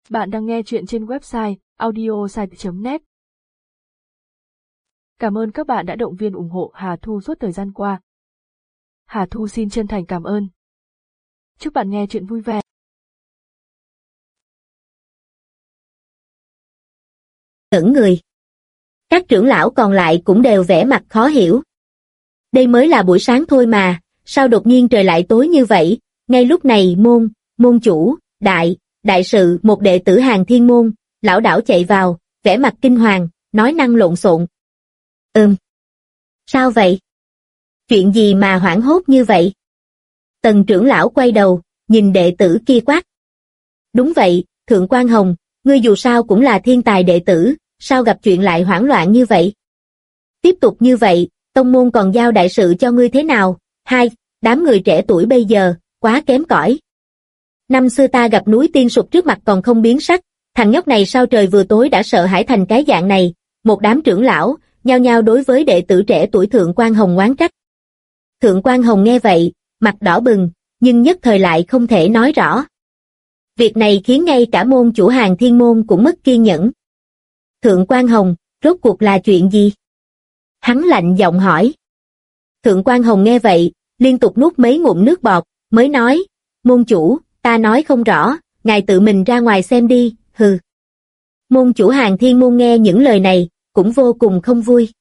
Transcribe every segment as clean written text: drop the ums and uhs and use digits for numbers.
Bạn đang nghe chuyện trên website audiosite.net. Cảm ơn các bạn đã động viên ủng hộ Hà Thu suốt thời gian qua. Hà Thu xin chân thành cảm ơn. Chúc bạn nghe chuyện vui vẻ. Ngẩn người. Các trưởng lão còn lại cũng đều vẻ mặt khó hiểu. Đây mới là buổi sáng thôi mà, sao đột nhiên trời lại tối như vậy? Ngay lúc này môn chủ, đại sự một đệ tử Hàng Thiên môn, lão đảo chạy vào, vẻ mặt kinh hoàng, nói năng lộn xộn. Sao vậy? Chuyện gì mà hoảng hốt như vậy? Tần trưởng lão quay đầu, nhìn đệ tử kia quát. Đúng vậy, Thượng Quan Hồng, ngươi dù sao cũng là thiên tài đệ tử, sao gặp chuyện lại hoảng loạn như vậy? Tiếp tục như vậy, tông môn còn giao đại sự cho ngươi thế nào? Đám người trẻ tuổi bây giờ, quá kém cỏi. Năm xưa ta gặp núi tiên sụp trước mặt còn không biến sắc, thằng nhóc này sao trời vừa tối đã sợ hãi thành cái dạng này? Một đám trưởng lão, nhao nhao đối với đệ tử trẻ tuổi Thượng Quan Hồng oán trách. Thượng Quan Hồng nghe vậy, mặt đỏ bừng, nhưng nhất thời lại không thể nói rõ. Việc này khiến ngay cả môn chủ Hàng Thiên môn cũng mất kiên nhẫn. Thượng Quan Hồng, rốt cuộc là chuyện gì? Hắn lạnh giọng hỏi. Thượng Quan Hồng nghe vậy, liên tục nuốt mấy ngụm nước bọt, mới nói, môn chủ, ta nói không rõ, ngài tự mình ra ngoài xem đi, hừ. Môn chủ Hàng Thiên môn nghe những lời này, cũng vô cùng không vui.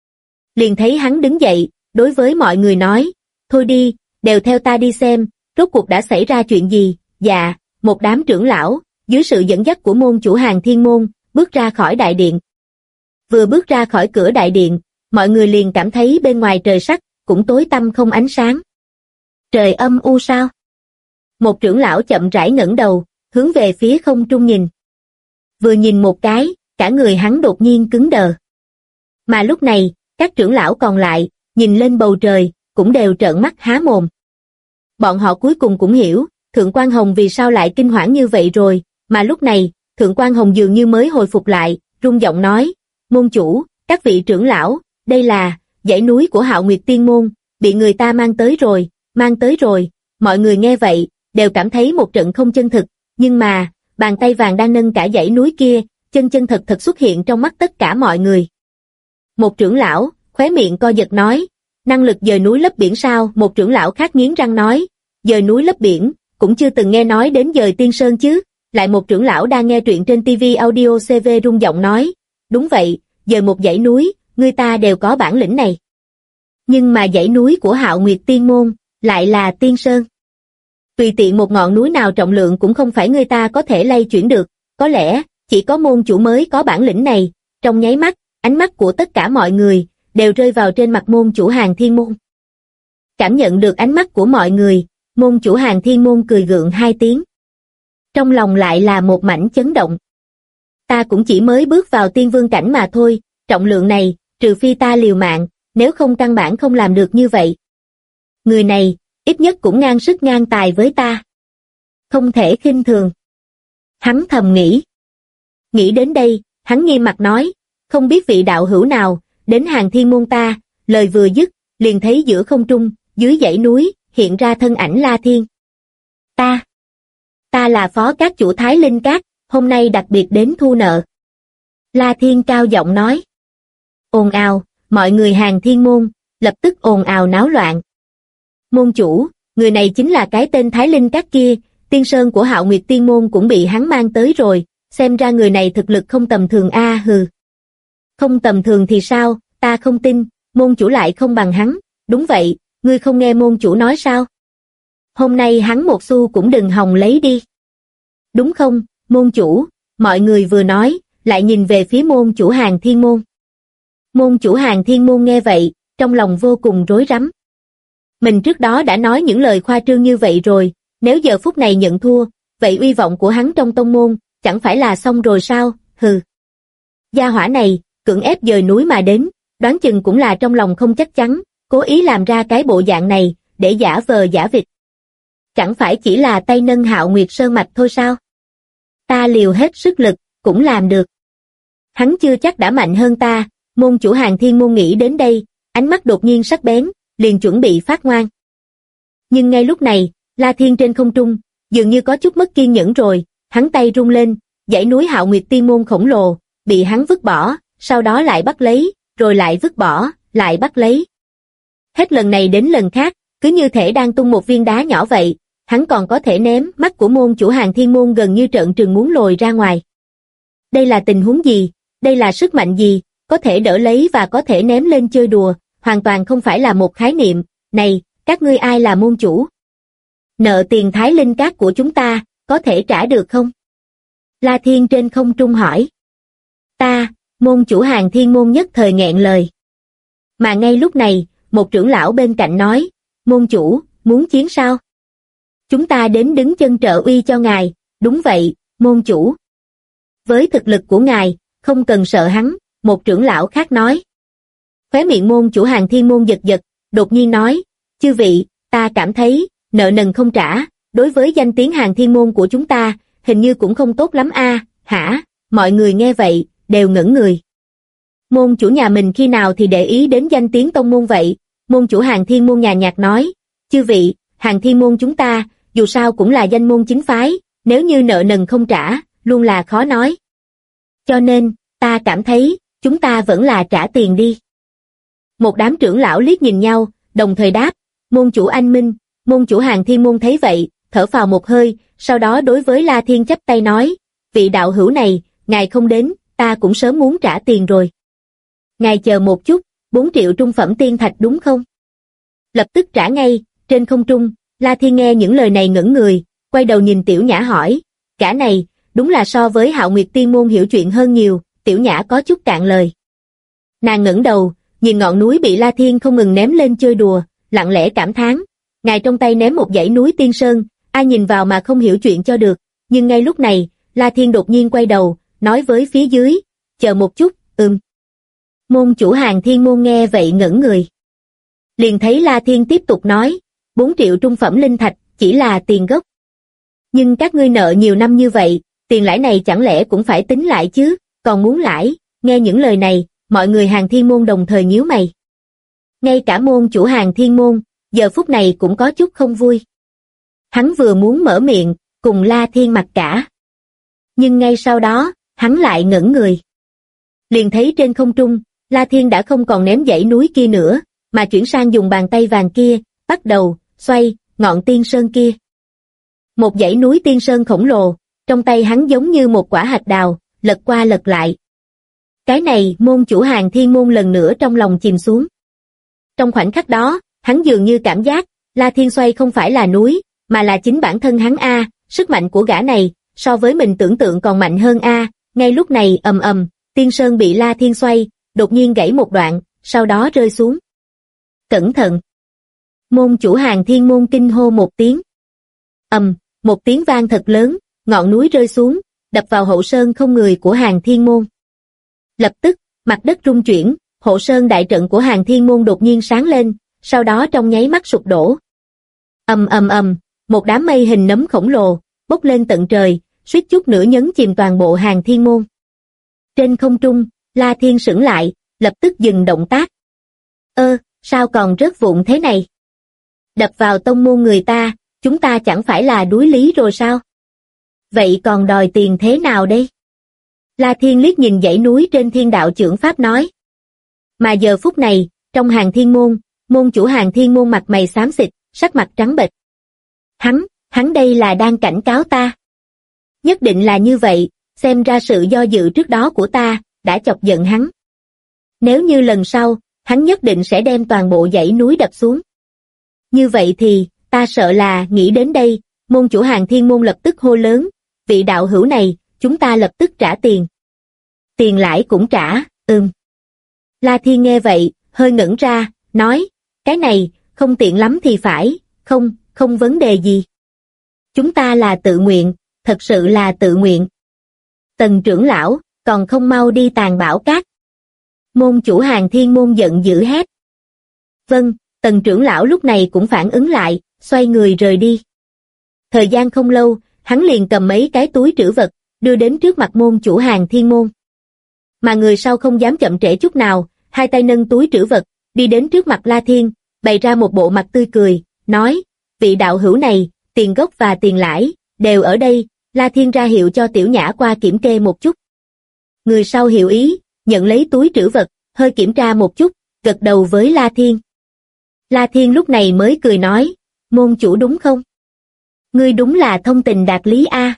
Liền thấy hắn đứng dậy, đối với mọi người nói, thôi đi, đều theo ta đi xem, rốt cuộc đã xảy ra chuyện gì? Dạ, một đám trưởng lão, dưới sự dẫn dắt của môn chủ Hàng Thiên môn, bước ra khỏi đại điện. Vừa bước ra khỏi cửa đại điện, mọi người liền cảm thấy bên ngoài trời sắc, cũng tối tăm không ánh sáng. Trời âm u sao? Một trưởng lão chậm rãi ngẩng đầu, hướng về phía không trung nhìn. Vừa nhìn một cái, cả người hắn đột nhiên cứng đờ. Mà lúc này, các trưởng lão còn lại, nhìn lên bầu trời, cũng đều trợn mắt há mồm. Bọn họ cuối cùng cũng hiểu, Thượng Quan Hồng vì sao lại kinh hoảng như vậy rồi, mà lúc này, Thượng Quan Hồng dường như mới hồi phục lại, rung giọng nói, môn chủ, các vị trưởng lão, đây là dãy núi của Hạo Nguyệt Tiên môn, bị người ta mang tới rồi, mọi người nghe vậy, đều cảm thấy một trận không chân thực, nhưng mà, bàn tay vàng đang nâng cả dãy núi kia, chân thật xuất hiện trong mắt tất cả mọi người. Một trưởng lão, khóe miệng co giật nói, năng lực dời núi lấp biển sao? Một trưởng lão khác nghiến răng nói, dời núi lấp biển, cũng chưa từng nghe nói đến dời tiên sơn chứ. Lại một trưởng lão đang nghe truyện trên TV Audio CV rung giọng nói, đúng vậy, dời một dãy núi, người ta đều có bản lĩnh này. Nhưng mà dãy núi của Hạo Nguyệt Tiên môn, lại là tiên sơn. Tùy tiện một ngọn núi nào trọng lượng cũng không phải người ta có thể lay chuyển được, có lẽ, chỉ có môn chủ mới có bản lĩnh này. Trong nháy mắt, ánh mắt của tất cả mọi người, đều rơi vào trên mặt môn chủ Hàng Thiên môn. Cảm nhận được ánh mắt của mọi người, môn chủ Hàng Thiên môn cười gượng hai tiếng. Trong lòng lại là một mảnh chấn động. Ta cũng chỉ mới bước vào tiên vương cảnh mà thôi, trọng lượng này, trừ phi ta liều mạng, nếu không căn bản không làm được như vậy. Người này, ít nhất cũng ngang sức ngang tài với ta. Không thể khinh thường. Hắn thầm nghĩ. Nghĩ đến đây, hắn nghiêm mặt nói, không biết vị đạo hữu nào, đến Hàng Thiên môn ta, lời vừa dứt, liền thấy giữa không trung, dưới dãy núi, hiện ra thân ảnh La Thiên. Ta là phó các chủ Thái Linh Các, hôm nay đặc biệt đến thu nợ. La Thiên cao giọng nói. Ồn ào, mọi người Hàng Thiên môn, lập tức ồn ào náo loạn. Môn chủ, người này chính là cái tên Thái Linh Các kia, tiên sơn của Hạo Nguyệt Tiên môn cũng bị hắn mang tới rồi, xem ra người này thực lực không tầm thường a. Hừ. Không tầm thường thì sao, ta không tin, môn chủ lại không bằng hắn, đúng vậy, ngươi không nghe môn chủ nói sao? Hôm nay hắn một xu cũng đừng hòng lấy đi. Đúng không, môn chủ, mọi người vừa nói, lại nhìn về phía môn chủ Hàng Thiên môn. Môn chủ Hàng Thiên môn nghe vậy, trong lòng vô cùng rối rắm. Mình trước đó đã nói những lời khoa trương như vậy rồi, nếu giờ phút này nhận thua, vậy uy vọng của hắn trong tông môn, chẳng phải là xong rồi sao? Hừ. Gia hỏa này, cưỡng ép dời núi mà đến, đoán chừng cũng là trong lòng không chắc chắn, cố ý làm ra cái bộ dạng này, để giả vờ giả vịt. Chẳng phải chỉ là tay nâng Hạo Nguyệt Sơn mạch thôi sao? Ta liều hết sức lực, cũng làm được. Hắn chưa chắc đã mạnh hơn ta, môn chủ Hàng Thiên môn nghĩ đến đây, ánh mắt đột nhiên sắc bén, liền chuẩn bị phát ngoan. Nhưng ngay lúc này, La Thiên trên không trung, dường như có chút mất kiên nhẫn rồi, hắn tay rung lên, dãy núi Hạo Nguyệt Tiên Môn khổng lồ, bị hắn vứt bỏ, sau đó lại bắt lấy, rồi lại vứt bỏ, lại bắt lấy. Hết lần này đến lần khác, cứ như thể đang tung một viên đá nhỏ vậy, hắn còn có thể ném. Mắt của môn chủ Hàn Thiên Môn gần như trợn trừng muốn lồi ra ngoài. Đây là tình huống gì? Đây là sức mạnh gì? Có thể đỡ lấy và có thể ném lên chơi đùa, hoàn toàn không phải là một khái niệm. Này, các ngươi ai là môn chủ? Nợ tiền Thái Linh Cát của chúng ta, có thể trả được không? La Thiên trên không trung hỏi. Ta, môn chủ Hàn Thiên Môn nhất thời nghẹn lời. Mà ngay lúc này, một trưởng lão bên cạnh nói, môn chủ, muốn chiến sao? Chúng ta đến đứng chân trợ uy cho ngài. Đúng vậy, môn chủ. Với thực lực của ngài, không cần sợ hắn, một trưởng lão khác nói. Khóe miệng môn chủ Hàn Thiên Môn giật giật, đột nhiên nói, chư vị, ta cảm thấy, nợ nần không trả, đối với danh tiếng Hàn Thiên Môn của chúng ta, hình như cũng không tốt lắm a. Hả? Mọi người nghe vậy, đều ngẩn người. Môn chủ nhà mình khi nào thì để ý đến danh tiếng tông môn vậy? Môn chủ Hàn Thiên Môn nhàn nhạt nói, chư vị, Hàn Thiên Môn chúng ta, dù sao cũng là danh môn chính phái, nếu như nợ nần không trả, luôn là khó nói. Cho nên, ta cảm thấy, chúng ta vẫn là trả tiền đi. Một đám trưởng lão liếc nhìn nhau, đồng thời đáp, môn chủ anh minh. Môn chủ Hàn Thiên Môn thấy vậy, thở phào một hơi, sau đó đối với La Thiên chắp tay nói, vị đạo hữu này, ngài không đến, ta cũng sớm muốn trả tiền rồi. Ngài chờ một chút, 4 triệu trung phẩm tiên thạch đúng không? Lập tức trả ngay. Trên không trung, La Thiên nghe những lời này ngẩn người, quay đầu nhìn Tiểu Nhã hỏi, cả này, đúng là so với Hạo Nguyệt Tiên Môn hiểu chuyện hơn nhiều. Tiểu Nhã có chút cạn lời. Nàng ngẩng đầu, nhìn ngọn núi bị La Thiên không ngừng ném lên chơi đùa, lặng lẽ cảm thán, ngài trong tay ném một dãy núi tiên sơn, ai nhìn vào mà không hiểu chuyện cho được. Nhưng ngay lúc này, La Thiên đột nhiên quay đầu, nói với phía dưới, chờ một chút. Môn chủ Hàn Thiên Môn nghe vậy ngẩn người. Liền thấy La Thiên tiếp tục nói, 4 triệu trung phẩm linh thạch, chỉ là tiền gốc. Nhưng các ngươi nợ nhiều năm như vậy, tiền lãi này chẳng lẽ cũng phải tính lại chứ, còn muốn lãi. Nghe những lời này, mọi người Hàn Thiên Môn đồng thời nhíu mày. Ngay cả môn chủ Hàn Thiên Môn, giờ phút này cũng có chút không vui. Hắn vừa muốn mở miệng, cùng La Thiên mặc cả. Nhưng ngay sau đó, hắn lại ngẩn người. Liền thấy trên không trung, La Thiên đã không còn ném dãy núi kia nữa, mà chuyển sang dùng bàn tay vàng kia, bắt đầu, xoay, ngọn tiên sơn kia. Một dãy núi tiên sơn khổng lồ, trong tay hắn giống như một quả hạch đào, lật qua lật lại. Cái này, môn chủ Hàn Thiên Môn lần nữa trong lòng chìm xuống. Trong khoảnh khắc đó, hắn dường như cảm giác, La Thiên xoay không phải là núi, mà là chính bản thân hắn a. Sức mạnh của gã này, so với mình tưởng tượng còn mạnh hơn a. Ngay lúc này ầm ầm, tiên sơn bị La Thiên xoay, đột nhiên gãy một đoạn, sau đó rơi xuống. Cẩn thận! Môn chủ Hàn Thiên Môn kinh hô một tiếng. Một tiếng vang thật lớn, ngọn núi rơi xuống, đập vào hậu sơn không người của Hàn Thiên Môn. Lập tức, mặt đất rung chuyển, hộ sơn đại trận của Hàn Thiên Môn đột nhiên sáng lên, sau đó trong nháy mắt sụp đổ. Một đám mây hình nấm khổng lồ, bốc lên tận trời, suýt chút nữa nhấn chìm toàn bộ Hàn Thiên Môn. Trên không trung, La Thiên sững lại, lập tức dừng động tác. Sao còn rớt vụn thế này? Đập vào tông môn người ta, chúng ta chẳng phải là đuối lý rồi sao? Vậy còn đòi tiền thế nào đây? La Thiên liếc nhìn dãy núi trên Thiên Đạo Chưởng Pháp nói. Mà giờ phút này, trong Hàn Thiên Môn, môn chủ Hàn Thiên Môn mặt mày xám xịt, sắc mặt trắng bệch. Hắn đây là đang cảnh cáo ta. Nhất định là như vậy, xem ra sự do dự trước đó của ta, đã chọc giận hắn. Nếu như lần sau, hắn nhất định sẽ đem toàn bộ dãy núi đập xuống. Như vậy thì, ta sợ là, nghĩ đến đây, môn chủ Hàn Thiên Môn lập tức hô lớn, vị đạo hữu này, chúng ta lập tức trả tiền. Tiền lãi cũng trả, La Thiên nghe vậy, hơi ngẩn ra, nói, cái này, không tiện lắm thì phải, không vấn đề gì. Chúng ta là tự nguyện, thật sự là tự nguyện. Tần trưởng lão, còn không mau đi Tàn Bảo Cát. Môn chủ Hàn Thiên Môn giận dữ hét. Vâng, Tần trưởng lão lúc này cũng phản ứng lại, xoay người rời đi. Thời gian không lâu, hắn liền cầm mấy cái túi trữ vật, đưa đến trước mặt môn chủ Hàn Thiên Môn. Mà người sau không dám chậm trễ chút nào, hai tay nâng túi trữ vật, đi đến trước mặt La Thiên, bày ra một bộ mặt tươi cười, nói, vị đạo hữu này, tiền gốc và tiền lãi, đều ở đây, La Thiên ra hiệu cho Tiểu Nhã qua kiểm kê một chút. Người sau hiểu ý, nhận lấy túi trữ vật, hơi kiểm tra một chút, gật đầu với La Thiên. La Thiên lúc này mới cười nói, môn chủ đúng không? Ngươi đúng là thông tình đạt lý a.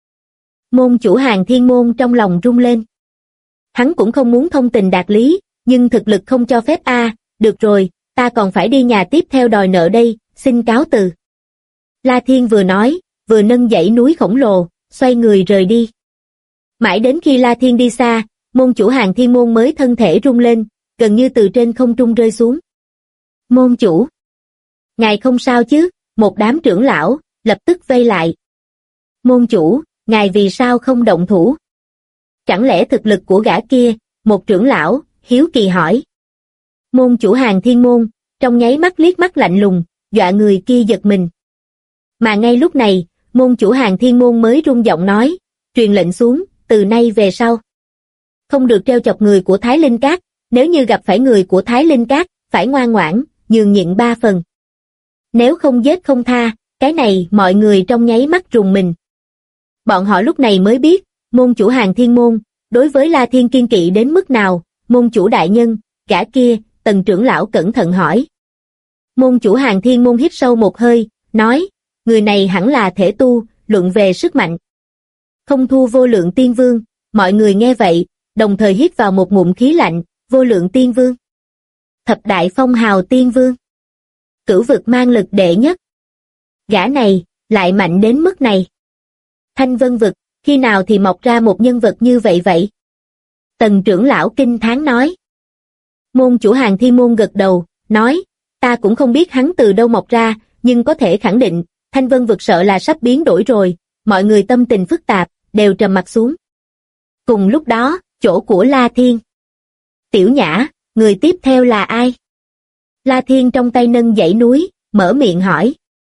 Môn chủ Hàn Thiên Môn trong lòng rung lên. Hắn cũng không muốn thông tình đạt lý, nhưng thực lực không cho phép a. Được rồi, ta còn phải đi nhà tiếp theo đòi nợ đây, xin cáo từ. La Thiên vừa nói, vừa nâng dãy núi khổng lồ, xoay người rời đi. Mãi đến khi La Thiên đi xa, môn chủ Hàn Thiên Môn mới thân thể rung lên, gần như từ trên không trung rơi xuống. Môn chủ! Ngài không sao chứ? Một đám trưởng lão, lập tức vây lại. Môn chủ, ngài vì sao không động thủ? Chẳng lẽ thực lực của gã kia, một trưởng lão, hiếu kỳ hỏi. Môn chủ Hàn Thiên Môn, trong nháy mắt liếc mắt lạnh lùng, dọa người kia giật mình. Mà ngay lúc này, môn chủ Hàn Thiên Môn mới rung giọng nói, truyền lệnh xuống, từ nay về sau. Không được trêu chọc người của Thái Linh Các, nếu như gặp phải người của Thái Linh Các, phải ngoan ngoãn, nhường nhịn 3 phần. Nếu không giết không tha, cái này mọi người trong nháy mắt rùng mình. Bọn họ lúc này mới biết, môn chủ Hàn Thiên Môn, đối với La Thiên kiên kỵ đến mức nào, môn chủ đại nhân, gã kia, Tần trưởng lão cẩn thận hỏi. Môn chủ Hàn Thiên Môn hít sâu một hơi, nói, người này hẳn là thể tu, luận về sức mạnh. Không thua vô lượng tiên vương, mọi người nghe vậy, đồng thời hít vào một ngụm khí lạnh, vô lượng tiên vương. Thập đại phong hào tiên vương. Cửu vực mang lực đệ nhất. Gã này, lại mạnh đến mức này. Thanh Vân vực, khi nào thì mọc ra một nhân vật như vậy vậy? Tần trưởng lão kinh thán nói. Môn chủ Hàn Thiên Môn gật đầu, nói, ta cũng không biết hắn từ đâu mọc ra, nhưng có thể khẳng định, Thanh Vân vực sợ là sắp biến đổi rồi, mọi người tâm tình phức tạp, đều trầm mặt xuống. Cùng lúc đó, chỗ của La Thiên. Tiểu Nhã, người tiếp theo là ai? La Thiên trong tay nâng dãy núi, mở miệng hỏi.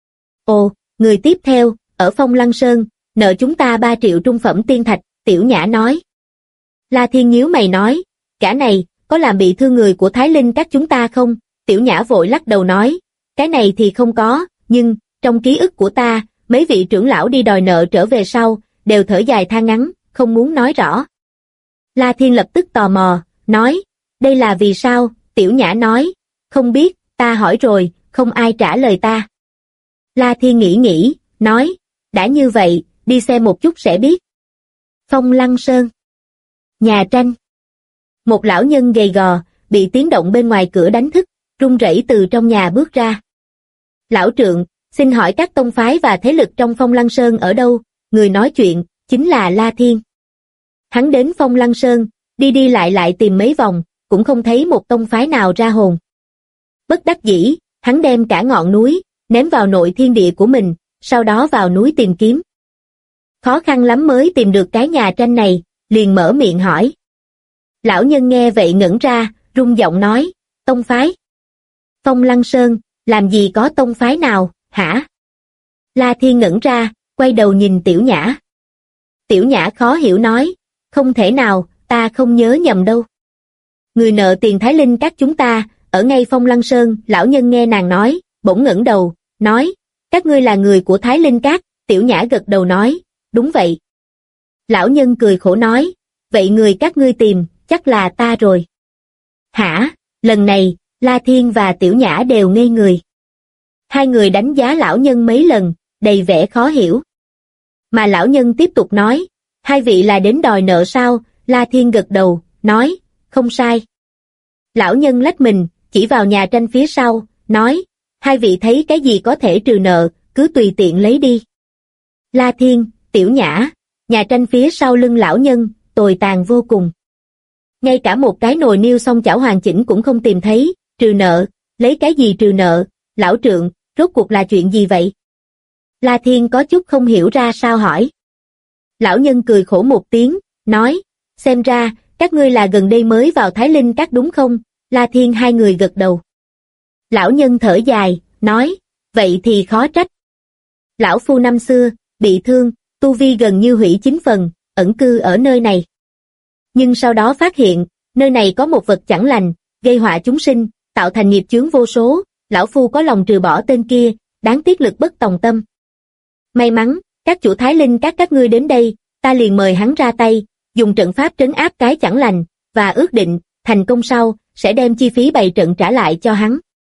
Ồ, người tiếp theo, ở Phong Lăng Sơn, nợ chúng ta 3 triệu trung phẩm tiên thạch, Tiểu Nhã nói. La Thiên nhíu mày nói, cả này, có làm bị thương người của Thái Linh Các chúng ta không? Tiểu Nhã vội lắc đầu nói, cái này thì không có, nhưng, trong ký ức của ta, mấy vị trưởng lão đi đòi nợ trở về sau, đều thở dài than ngắn, không muốn nói rõ. La Thiên lập tức tò mò, nói, đây là vì sao? Tiểu Nhã nói, không biết, ta hỏi rồi, không ai trả lời ta. La Thiên nghĩ, nói, đã như vậy, đi xem một chút sẽ biết. Phong Lăng Sơn. Nhà tranh. Một lão nhân gầy gò, bị tiếng động bên ngoài cửa đánh thức, run rẩy từ trong nhà bước ra. Lão trượng, xin hỏi các tông phái và thế lực trong Phong Lăng Sơn ở đâu? Người nói chuyện, chính là La Thiên. Hắn đến Phong Lăng Sơn, đi lại tìm mấy vòng, cũng không thấy một tông phái nào ra hồn. Bất đắc dĩ, hắn đem cả ngọn núi, ném vào nội thiên địa của mình, sau đó vào núi tìm kiếm. Khó khăn lắm mới tìm được cái nhà tranh này, liền mở miệng hỏi. Lão nhân nghe vậy ngẩn ra, rung giọng nói, tông phái. Phong Lăng Sơn, làm gì có tông phái nào, hả? La Thiên ngẩn ra, quay đầu nhìn Tiểu Nhã. Tiểu Nhã khó hiểu nói, không thể nào, ta không nhớ nhầm đâu. Người nợ tiền Thái Linh Các chúng ta, ở ngay Phong Lăng Sơn, lão nhân nghe nàng nói, bỗng ngẩng đầu, nói, các ngươi là người của Thái Linh Các, Tiểu Nhã gật đầu nói, đúng vậy. Lão nhân cười khổ nói, vậy người các ngươi tìm, chắc là ta rồi. Hả? Lần này, La Thiên và Tiểu Nhã đều ngây người. Hai người đánh giá lão nhân mấy lần, đầy vẻ khó hiểu. Mà lão nhân tiếp tục nói, hai vị là đến đòi nợ sao? La Thiên gật đầu, nói, không sai. Lão nhân lách mình, chỉ vào nhà tranh phía sau, nói, hai vị thấy cái gì có thể trừ nợ, cứ tùy tiện lấy đi. La Thiên, Tiểu Nhã, nhà tranh phía sau lưng lão nhân, tồi tàn vô cùng. Ngay cả một cái nồi niêu xong chảo hoàn chỉnh cũng không tìm thấy, trừ nợ, lấy cái gì trừ nợ, lão trượng, rốt cuộc là chuyện gì vậy? La Thiên có chút không hiểu ra sao hỏi. Lão nhân cười khổ một tiếng, nói, xem ra, các ngươi là gần đây mới vào Thái Linh Các đúng không? La Thiên hai người gật đầu. Lão nhân thở dài, nói, vậy thì khó trách. Lão phu năm xưa, bị thương, tu vi gần như hủy 9 phần, ẩn cư ở nơi này. Nhưng sau đó phát hiện, nơi này có một vật chẳng lành, gây họa chúng sinh, tạo thành nghiệp chướng vô số, lão phu có lòng trừ bỏ tên kia, đáng tiếc lực bất tòng tâm. May mắn, các chủ Thái Linh các ngươi đến đây, ta liền mời hắn ra tay, dùng trận pháp trấn áp cái chẳng lành, và ước định, thành công sau, sẽ đem chi phí bày trận trả lại cho hắn.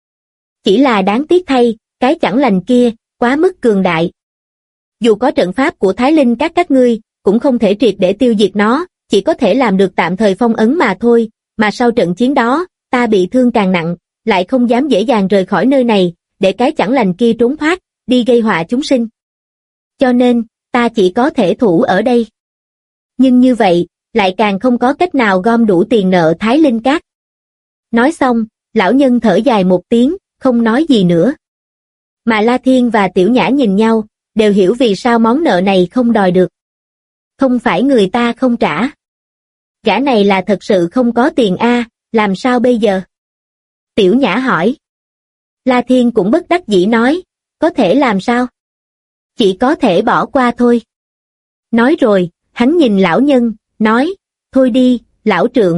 Chỉ là đáng tiếc thay, cái chẳng lành kia, quá mức cường đại. Dù có trận pháp của Thái Linh các ngươi, cũng không thể triệt để tiêu diệt nó, chỉ có thể làm được tạm thời phong ấn mà thôi, mà sau trận chiến đó, ta bị thương càng nặng, lại không dám dễ dàng rời khỏi nơi này, để cái chẳng lành kia trốn thoát, đi gây họa chúng sinh. Cho nên, ta chỉ có thể thủ ở đây. Nhưng như vậy, lại càng không có cách nào gom đủ tiền nợ Thái Linh các. Nói xong, lão nhân thở dài một tiếng, không nói gì nữa. Mà La Thiên và Tiểu Nhã nhìn nhau, đều hiểu vì sao món nợ này không đòi được. Không phải người ta không trả. Gã này là thật sự không có tiền a, làm sao bây giờ? Tiểu Nhã hỏi. La Thiên cũng bất đắc dĩ nói, có thể làm sao? Chỉ có thể bỏ qua thôi. Nói rồi, hắn nhìn lão nhân, nói, thôi đi, lão trượng.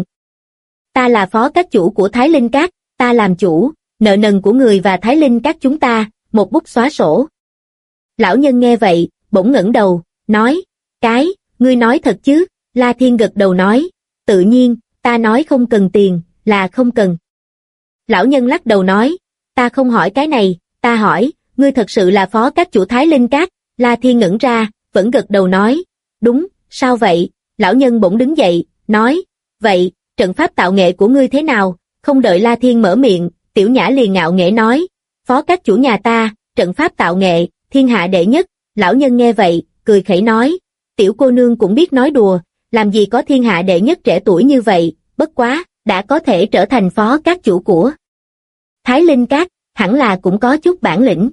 Ta là phó các chủ của Thái Linh Các, ta làm chủ, nợ nần của người và Thái Linh Các chúng ta, một bút xóa sổ. Lão nhân nghe vậy, bỗng ngẩng đầu, nói, ngươi nói thật chứ? La Thiên gật đầu nói, tự nhiên, ta nói không cần tiền, là không cần. Lão nhân lắc đầu nói, ta không hỏi cái này, ta hỏi, ngươi thật sự là phó các chủ Thái Linh Các? La Thiên ngẩn ra, vẫn gật đầu nói, đúng, sao vậy? Lão nhân bỗng đứng dậy, nói, vậy, trận pháp tạo nghệ của ngươi thế nào? Không đợi La Thiên mở miệng, Tiểu Nhã liền ngạo nghễ nói, phó các chủ nhà ta, trận pháp tạo nghệ, thiên hạ đệ nhất. Lão nhân nghe vậy, cười khẩy nói, tiểu cô nương cũng biết nói đùa, làm gì có thiên hạ đệ nhất trẻ tuổi như vậy, bất quá, đã có thể trở thành phó các chủ của Thái Linh Các, hẳn là cũng có chút bản lĩnh.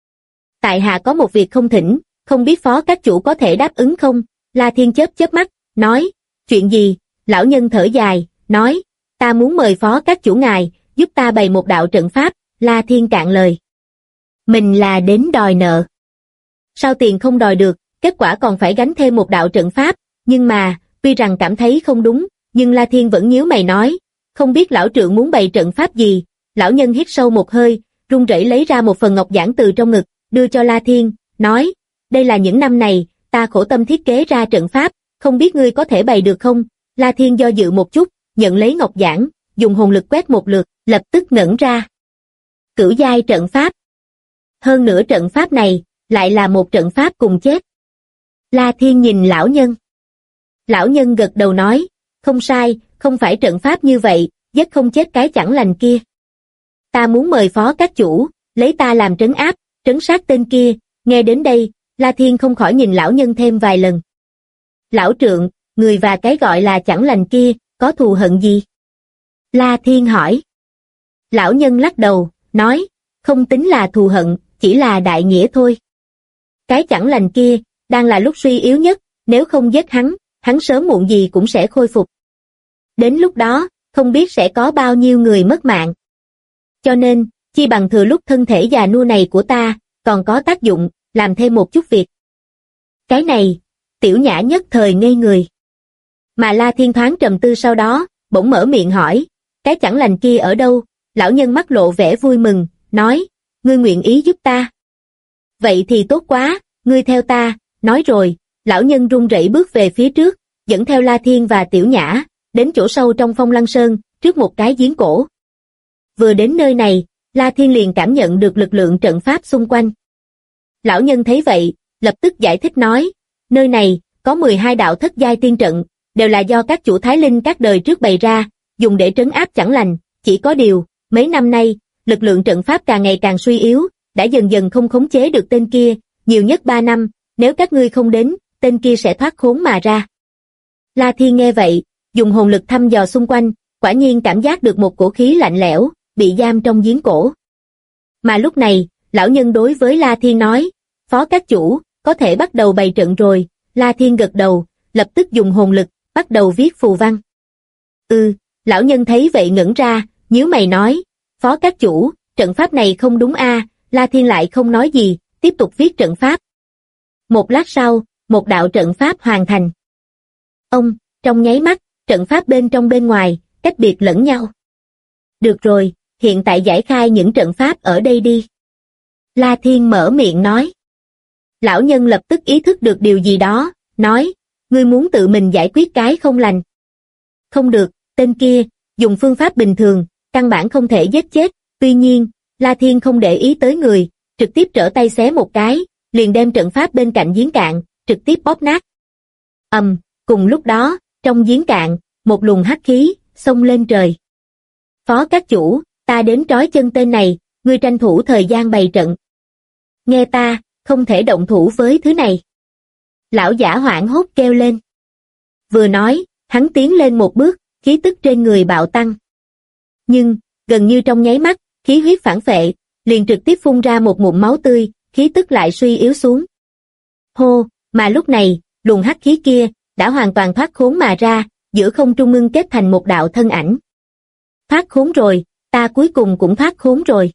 Tại hạ có một việc không thỉnh, không biết phó các chủ có thể đáp ứng không? La Thiên chớp mắt, nói, chuyện gì? Lão nhân thở dài, nói, ta muốn mời phó các chủ ngài, giúp ta bày một đạo trận pháp. La Thiên cạn lời. Mình là đến đòi nợ. Sao tiền không đòi được, kết quả còn phải gánh thêm một đạo trận pháp, nhưng mà, tuy rằng cảm thấy không đúng, nhưng La Thiên vẫn nhíu mày nói, không biết lão trượng muốn bày trận pháp gì. Lão nhân hít sâu một hơi, run rẩy lấy ra một phần ngọc giản từ trong ngực, đưa cho La Thiên, nói, đây là những năm này, ta khổ tâm thiết kế ra trận pháp, không biết ngươi có thể bày được không? La Thiên do dự một chút, nhận lấy ngọc giản, dùng hồn lực quét một lượt, lập tức ngẩn ra. Cửu giai trận pháp. Hơn nữa trận pháp này, lại là một trận pháp cùng chết. La Thiên nhìn lão nhân. Lão nhân gật đầu nói, không sai, không phải trận pháp như vậy, giết không chết cái chẳng lành kia. Ta muốn mời phó các chủ, lấy ta làm trấn áp, trấn sát tên kia. Nghe đến đây, La Thiên không khỏi nhìn lão nhân thêm vài lần. Lão trượng, người và cái gọi là chẳng lành kia, có thù hận gì? La Thiên hỏi. Lão nhân lắc đầu, nói, không tính là thù hận, chỉ là đại nghĩa thôi. Cái chẳng lành kia, đang là lúc suy yếu nhất, nếu không giết hắn sớm muộn gì cũng sẽ khôi phục. Đến lúc đó, không biết sẽ có bao nhiêu người mất mạng. Cho nên, chi bằng thừa lúc thân thể già nua này của ta, còn có tác dụng, làm thêm một chút việc. Cái này, Tiểu Nhã nhất thời ngây người. Mà La Thiên thoáng trầm tư sau đó, bỗng mở miệng hỏi, cái chẳng lành kia ở đâu? Lão nhân mắt lộ vẻ vui mừng, nói, ngươi nguyện ý giúp ta. Vậy thì tốt quá, ngươi theo ta. Nói rồi, lão nhân run rẩy bước về phía trước, dẫn theo La Thiên và Tiểu Nhã, đến chỗ sâu trong Phong Lăng Sơn, trước một cái giếng cổ. Vừa đến nơi này, La Thiên liền cảm nhận được lực lượng trận pháp xung quanh. Lão nhân thấy vậy, lập tức giải thích nói, nơi này, có 12 đạo thất giai tiên trận, đều là do các chủ Thái Linh các đời trước bày ra, dùng để trấn áp chẳng lành, chỉ có điều, mấy năm nay, lực lượng trận pháp càng ngày càng suy yếu, đã dần dần không khống chế được tên kia, nhiều nhất 3 năm, nếu các ngươi không đến, tên kia sẽ thoát khốn mà ra. La Thiên nghe vậy, dùng hồn lực thăm dò xung quanh, quả nhiên cảm giác được một cổ khí lạnh lẽo, bị giam trong giếng cổ. Mà lúc này, lão nhân đối với La Thiên nói, phó các chủ, có thể bắt đầu bày trận rồi. La Thiên gật đầu, lập tức dùng hồn lực, bắt đầu viết phù văn. Lão nhân thấy vậy ngẩn ra, nhíu mày nói, phó các chủ, trận pháp này không đúng a. La Thiên lại không nói gì, tiếp tục viết trận pháp. Một lát sau, một đạo trận pháp hoàn thành. Trong nháy mắt, trận pháp bên trong bên ngoài, cách biệt lẫn nhau. Được rồi, hiện tại giải khai những trận pháp ở đây đi. La Thiên mở miệng nói. Lão nhân lập tức ý thức được điều gì đó, nói, ngươi muốn tự mình giải quyết cái không lành. Không được, tên kia, dùng phương pháp bình thường, căn bản không thể giết chết, tuy nhiên, La Thiên không để ý tới người, trực tiếp trở tay xé một cái, liền đem trận pháp bên cạnh giếng cạn, trực tiếp bóp nát. Cùng lúc đó, trong giếng cạn, một luồng hắc khí, xông lên trời. Phó các chủ, ta đến trói chân tên này, ngươi tranh thủ thời gian bày trận. Nghe ta, không thể động thủ với thứ này. Lão giả hoảng hốt kêu lên. Vừa nói, hắn tiến lên một bước, khí tức trên người bạo tăng. Nhưng, gần như trong nháy mắt, khí huyết phản phệ, liền trực tiếp phun ra một ngụm máu tươi, khí tức lại suy yếu xuống. Hô, mà lúc này, luồng hắc khí kia, đã hoàn toàn thoát khốn mà ra, giữa không trung ngưng kết thành một đạo thân ảnh. Thoát khốn rồi, ta cuối cùng cũng thoát khốn rồi.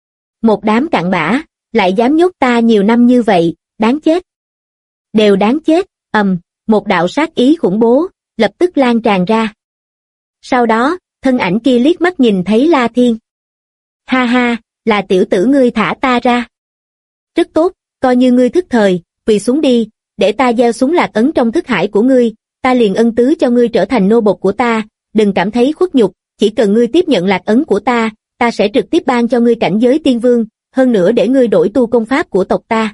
Một đám cặn bã, lại dám nhốt ta nhiều năm như vậy, đáng chết. Đều đáng chết, một đạo sát ý khủng bố, lập tức lan tràn ra. Sau đó, thân ảnh kia liếc mắt nhìn thấy La Thiên. Ha ha, là tiểu tử ngươi thả ta ra. Rất tốt, coi như ngươi thức thời, quỳ xuống đi, để ta gieo xuống lạc ấn trong thức hải của ngươi, ta liền ân tứ cho ngươi trở thành nô bộc của ta, đừng cảm thấy khuất nhục, chỉ cần ngươi tiếp nhận lạc ấn của ta, ta sẽ trực tiếp ban cho ngươi cảnh giới tiên vương, hơn nữa để ngươi đổi tu công pháp của tộc ta.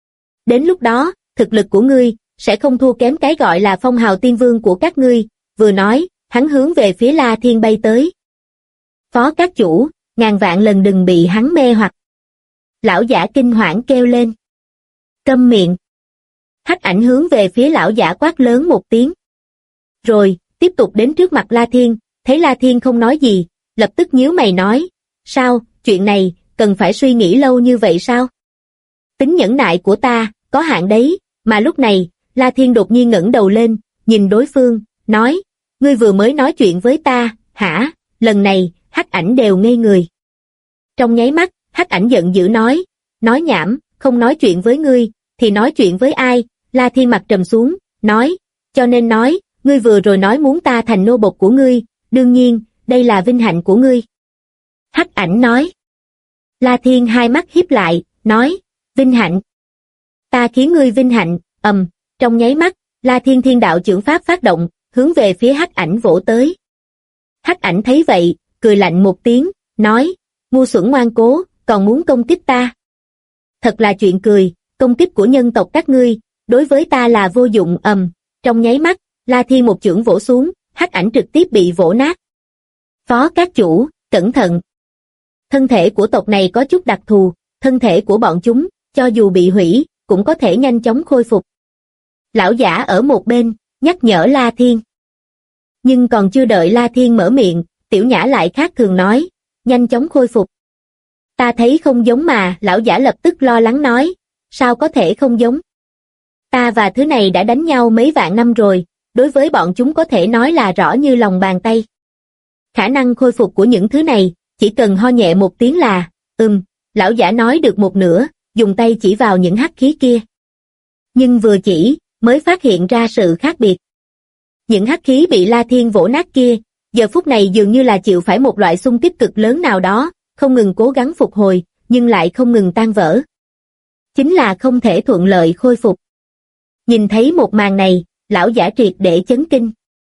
Đến lúc đó, thực lực của ngươi sẽ không thua kém cái gọi là phong hào tiên vương của các ngươi, vừa nói, hắn hướng về phía La Thiên bay tới. Phó các chủ, ngàn vạn lần đừng bị hắn mê hoặc. Lão giả kinh hoảng kêu lên. Câm miệng. Hắc ảnh hướng về phía lão giả quát lớn một tiếng. Rồi, tiếp tục đến trước mặt La Thiên, thấy La Thiên không nói gì, lập tức nhíu mày nói, sao, chuyện này, cần phải suy nghĩ lâu như vậy sao? Tính nhẫn nại của ta, có hạn đấy, mà lúc này, La Thiên đột nhiên ngẩng đầu lên, nhìn đối phương, nói, ngươi vừa mới nói chuyện với ta, hả? Lần này, Hắc ảnh đều ngây người. Trong nháy mắt, Hắc ảnh giận dữ nói nhảm, không nói chuyện với ngươi, thì nói chuyện với ai? La Thiên mặt trầm xuống, nói, cho nên nói, ngươi vừa rồi nói muốn ta thành nô bộc của ngươi, đương nhiên, đây là vinh hạnh của ngươi. Hắc ảnh nói. La Thiên hai mắt híp lại, nói, vinh hạnh. Ta khiến ngươi vinh hạnh, trong nháy mắt, La Thiên thiên đạo chưởng pháp phát động, hướng về phía Hắc ảnh vỗ tới. Hắc ảnh thấy vậy, cười lạnh một tiếng, nói, ngu xuẩn ngoan cố, còn muốn công kích ta. Thật là chuyện cười, công kích của nhân tộc các ngươi, đối với ta là vô dụng, trong nháy mắt, La Thiên một chưởng vỗ xuống, Hắc ảnh trực tiếp bị vỗ nát. Phó các chủ, cẩn thận. Thân thể của tộc này có chút đặc thù, thân thể của bọn chúng, cho dù bị hủy, cũng có thể nhanh chóng khôi phục. Lão giả ở một bên, nhắc nhở La Thiên. Nhưng còn chưa đợi La Thiên mở miệng, Tiểu Nhã lại khác thường nói, nhanh chóng khôi phục. Ta thấy không giống mà, lão giả lập tức lo lắng nói, sao có thể không giống? Ta và thứ này đã đánh nhau mấy vạn năm rồi, đối với bọn chúng có thể nói là rõ như lòng bàn tay. Khả năng khôi phục của những thứ này, chỉ cần ho nhẹ một tiếng là, lão giả nói được một nửa, dùng tay chỉ vào những hắc khí kia. Nhưng vừa chỉ, mới phát hiện ra sự khác biệt. Những hắc khí bị La Thiên vỗ nát kia, giờ phút này dường như là chịu phải một loại xung kích cực lớn nào đó, không ngừng cố gắng phục hồi, nhưng lại không ngừng tan vỡ. Chính là không thể thuận lợi khôi phục. Nhìn thấy một màn này, lão giả triệt để chấn kinh.